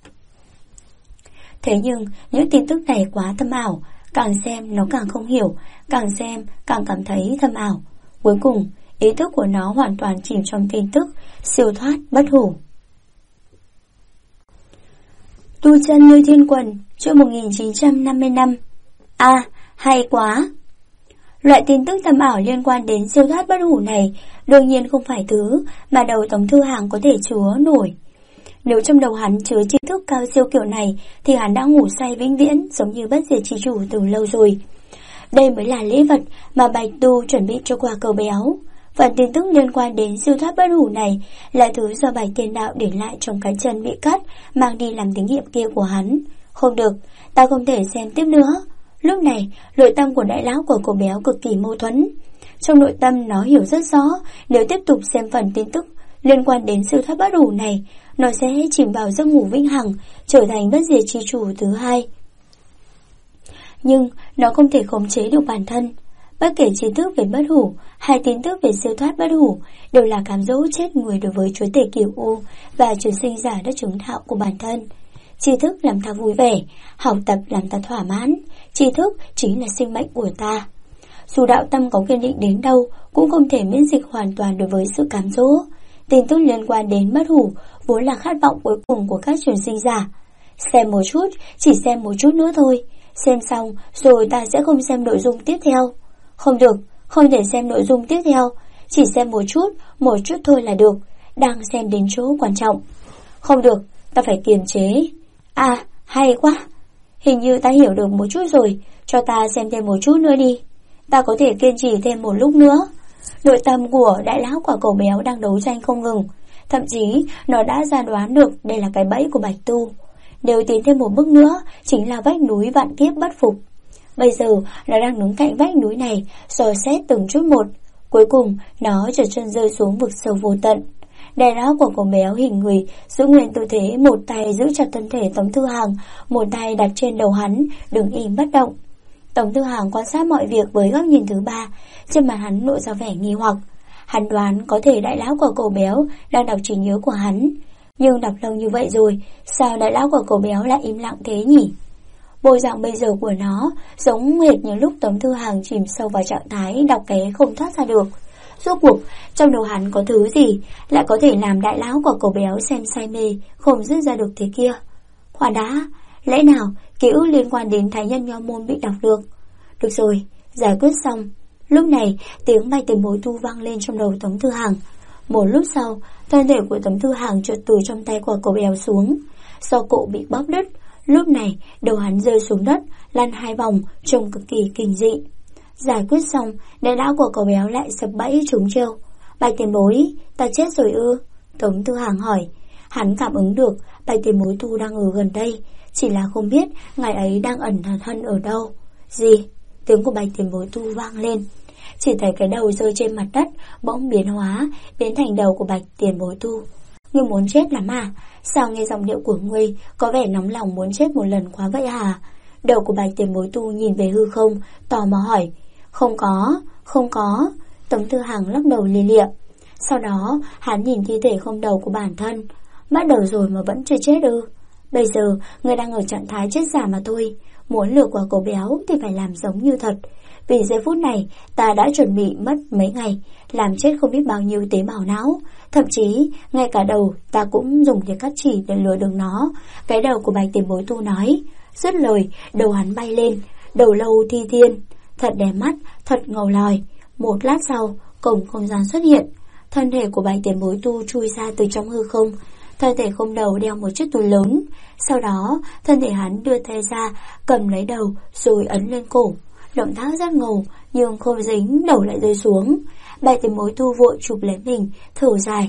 Thế nhưng những tin tức này quá thâm ảo, càng xem nó càng không hiểu, càng xem càng cảm thấy thâm ảo. Cuối cùng, ý thức của nó hoàn toàn chìm trong tin tức siêu thoát bất hủ. Tu chân như thiên quần, chương 1955. Hay quá! Loại tin tức thâm ảo liên quan đến siêu thoát bất hủ này đương nhiên không phải thứ mà đầu Tống Thư Hằng có thể chứa nổi. Nếu trong đầu hắn chứa tri thức cao siêu kiểu này thì hắn đã ngủ say vĩnh viễn giống như bất diệt chi chủ từ lâu rồi. Đây mới là lễ vật mà Bạch Tu chuẩn bị cho quả cậu béo. Phần tin tức liên quan đến siêu thoát bất hủ này là thứ do Bạch Tiền Đạo để lại trong cái chân bị cắt mang đi làm thí nghiệm kia của hắn. Không được, ta không thể xem tiếp nữa. Lúc này, nội tâm của đại lão của cậu béo cực kỳ mâu thuẫn. Trong nội tâm nó hiểu rất rõ, nếu tiếp tục xem phần tin tức liên quan đến siêu thoát bất hủ này, nó sẽ chìm vào giấc ngủ vĩnh hằng, trở thành bất diệt chi chủ thứ hai. Nhưng nó không thể khống chế được bản thân. Bất kể tri thức về bất hủ hay tin tức về siêu thoát bất hủ đều là cám dỗ chết người đối với chúa tể Cửu U và trường sinh giả đất chứng thạo của bản thân. Tri thức làm ta vui vẻ, học tập làm ta thỏa mãn, tri thức chính là sinh mệnh của ta. Dù đạo tâm có kiên định đến đâu cũng không thể miễn dịch hoàn toàn đối với sự cám dỗ. Tin tức liên quan đến bất hủ vốn là khát vọng cuối cùng của các truyền sinh giả. Xem một chút, chỉ xem một chút nữa thôi. Xem xong rồi ta sẽ không xem nội dung tiếp theo. Không được, không thể xem nội dung tiếp theo. Chỉ xem một chút thôi là được. Đang xem đến chỗ quan trọng. Không được, ta phải kiềm chế. Hay quá. Hình như ta hiểu được một chút rồi. Cho ta xem thêm một chút nữa đi. Ta có thể kiên trì thêm một lúc nữa. Nội tâm của đại lão quả cậu béo đang đấu tranh không ngừng. Thậm chí nó đã ra đoán được đây là cái bẫy của Bạch Tu. Nếu tiến thêm một bước nữa chính là vách núi vạn kiếp bất phục. Bây giờ nó đang đứng cạnh vách núi này, dò xét từng chút một. Cuối cùng nó trượt chân rơi xuống vực sâu vô tận. Đại lão của cậu béo hình người giữ nguyên tư thế, một tay giữ chặt thân thể Tống Thư Hằng, một tay đặt trên đầu hắn, đứng im bất động. Tống Thư Hằng quan sát mọi việc với góc nhìn thứ ba, trên mặt hắn lộ ra vẻ nghi hoặc. Hắn đoán có thể đại lão của cậu béo đang đọc trí nhớ của hắn. Nhưng đọc lâu như vậy rồi, sao đại lão của cậu béo lại im lặng thế nhỉ? Bộ dạng bây giờ của nó giống hệt như lúc Tống Thư Hằng chìm sâu vào trạng thái đọc ké không thoát ra được. Rốt cuộc, trong đầu hắn có thứ gì lại có thể làm đại lão của cậu béo xem say mê, không dứt ra được thế kia? Khoan đã, lẽ nào ký ức liên quan đến thái nhân nho môn bị đọc được? Được rồi, giải quyết xong. Lúc này, tiếng Bạch Tiền Bối Tu vang lên trong đầu Tống Thư Hằng. Một lúc sau, thân thể của Tống Thư Hằng trượt từ trong tay của cậu béo xuống. Do cổ bị bóp đứt, lúc này đầu hắn rơi xuống đất, lăn 2 vòng, trông cực kỳ kinh dị. Giải quyết xong, đại lão của cậu béo lại sập bẫy trúng chiêu. Bạch Tiền Bối, ta chết rồi ư? Tống Thư Hằng hỏi. Hắn cảm ứng được Bạch Tiền Bối Tu đang ở gần đây, chỉ là không biết ngài ấy đang ẩn thân ở đâu. Gì? Tiếng của Bạch Tiền Bối Tu vang lên. Chỉ thấy cái đầu rơi trên mặt đất bỗng biến hóa, biến thành đầu của Bạch Tiền Bối Tu. Ngươi muốn chết lắm à? Sao nghe giọng điệu của ngươi có vẻ nóng lòng muốn chết một lần quá vậy hả? Đầu của Bạch Tiền Bối Tu nhìn về hư không, tò mò hỏi. Không có. Tống Thư Hằng lắc đầu lia lịa. Sau đó hắn nhìn thi thể không đầu của bản thân. Bắt đầu rồi mà vẫn chưa chết ư? Bây giờ ngươi đang ở trạng thái chết giả mà thôi. Muốn lừa qua cậu béo thì phải làm giống như thật. Vì giây phút này ta đã chuẩn bị mất mấy ngày, làm chết không biết bao nhiêu tế bào não. Thậm chí ngay cả đầu ta cũng dùng để cắt chỉ để lừa được nó. Cái đầu của Bạch Tiền Bối Tu nói. Dứt lời, đầu hắn bay lên. Đầu lâu thi thiên, thật đẹp mắt, thật ngầu lòi. Một lát sau, cổng không gian xuất hiện. Thân thể của Bạch Tiền Bối Tu chui ra từ trong hư không. Thân thể không đầu đeo một chiếc túi lớn. Sau đó, thân thể hắn đưa tay ra, cầm lấy đầu rồi ấn lên cổ. Động tác rất ngầu, nhưng không dính, đầu lại rơi xuống. Bạch Tiền Bối Tu vội chụp lấy mình, thở dài.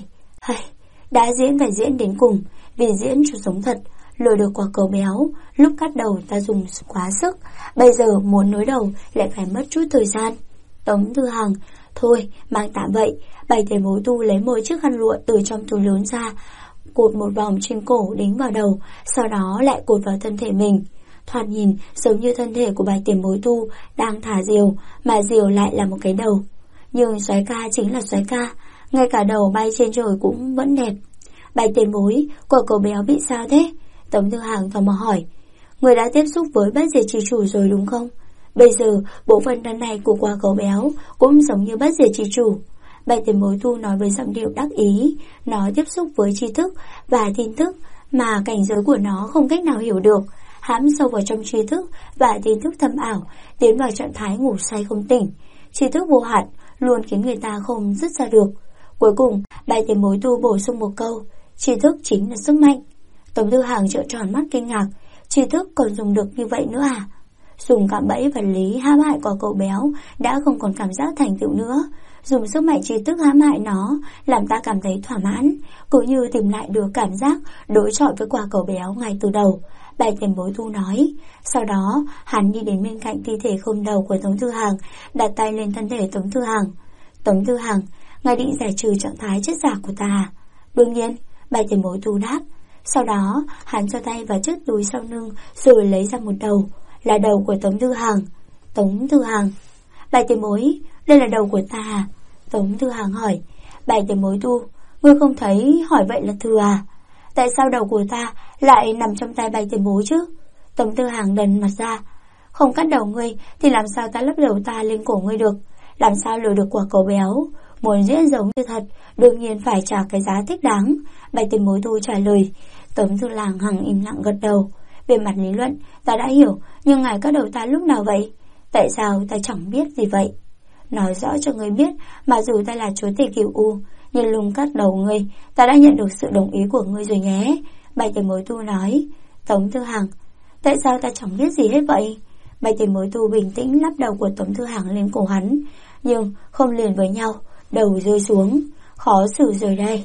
Đã diễn phải diễn đến cùng, vì diễn cho sống thật. Lừa được quả cầu béo, lúc cắt đầu ta dùng quá sức, bây giờ muốn nối đầu lại phải mất chút thời gian. Tống Thư Hằng, thôi mang tạm vậy. Bạch Tiền Bối Tu lấy một chiếc khăn lụa từ trong túi lớn ra, cột một vòng trên cổ đính vào đầu, sau đó lại cột vào thân thể mình. Thoạt nhìn giống như thân thể của Bạch Tiền Bối Tu đang thả diều, mà diều lại là một cái đầu. Nhưng soái ca chính là soái ca, ngay cả đầu bay trên trời cũng vẫn đẹp. Bạch Tiền Bối, quả cầu béo bị sao thế? Tống Thư Hằng tò mò hỏi. Người đã tiếp xúc với Bất Diệt Chi Chủ rồi đúng không? Bây giờ bộ phận thân này của quả cầu béo cũng giống như Bất Diệt Chi Chủ. Bạch Tiền Bối Tu nói với giọng điệu đắc ý. Nó tiếp xúc với tri thức và tin tức mà cảnh giới của nó không cách nào hiểu được, hãm sâu vào trong tri thức và tin tức thâm ảo, tiến vào trạng thái ngủ say không tỉnh. Tri thức vô hạn luôn khiến người ta không dứt ra được. Cuối cùng Bạch Tiền Bối Tu bổ sung một câu, tri thức chính là sức mạnh. Tống Thư Hằng trợn tròn mắt kinh ngạc. Tri thức còn dùng được như vậy nữa à? Dùng cạm bẫy vật lý hãm hại quả cầu béo đã không còn cảm giác thành tựu nữa. Dùng sức mạnh tri thức hãm hại nó làm ta cảm thấy thỏa mãn, cũng như tìm lại được cảm giác đối chọi với quả cầu béo ngay từ đầu. Bạch Tiền Bối Tu nói. Sau đó hắn đi đến bên cạnh thi thể không đầu của Tống Thư Hằng, đặt tay lên thân thể Tống Thư Hằng. Tống Thư Hằng, ngài định giải trừ trạng thái chết giả của ta? Đương nhiên, Bạch Tiền Bối Tu đáp. Sau đó hắn cho tay vào chiếc túi sau lưng rồi lấy ra một đầu, là đầu của Tống Thư Hằng. Tống Thư Hằng, Bạch Tiền Bối, đây là đầu của ta à? Tống Thư Hằng hỏi. Bạch Tiền Bối Tu, ngươi không thấy hỏi vậy là thừa à? Tại sao đầu của ta lại nằm trong tay Bạch Tiền Bối chứ? Tống Thư Hằng đần mặt ra. Không cắt đầu ngươi thì làm sao ta lắp đầu ta lên cổ ngươi được? Làm sao lừa được quả cầu béo? Muốn diễn giống như thật, đương nhiên phải trả cái giá thích đáng. Bạch Tiền Bối Tu trả lời. Tống Thư Hằng im lặng gật đầu. Về mặt lý luận ta đã hiểu, nhưng ngài cắt đầu ta lúc nào vậy? Tại sao ta chẳng biết gì vậy? Nói rõ cho ngươi biết, mà dù ta là chúa tể Cửu U, nhưng lùng cắt đầu ngươi, ta đã nhận được sự đồng ý của ngươi rồi nhé. Bạch Tiền Bối Tu nói. Tống Thư Hằng, tại sao ta chẳng biết gì hết vậy? Bạch Tiền Bối Tu bình tĩnh lắp đầu của Tống Thư Hằng lên cổ hắn, nhưng không liền với nhau, đầu rơi xuống. Khó xử rồi đây.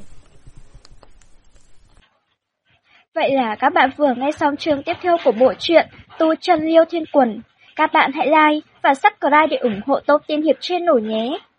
Vậy là các bạn vừa nghe xong chương tiếp theo của bộ truyện Tu Chân Liêu Thiên Quần. Các bạn hãy like và subscribe để ủng hộ Tô Tiên Hiệp Channel nhé.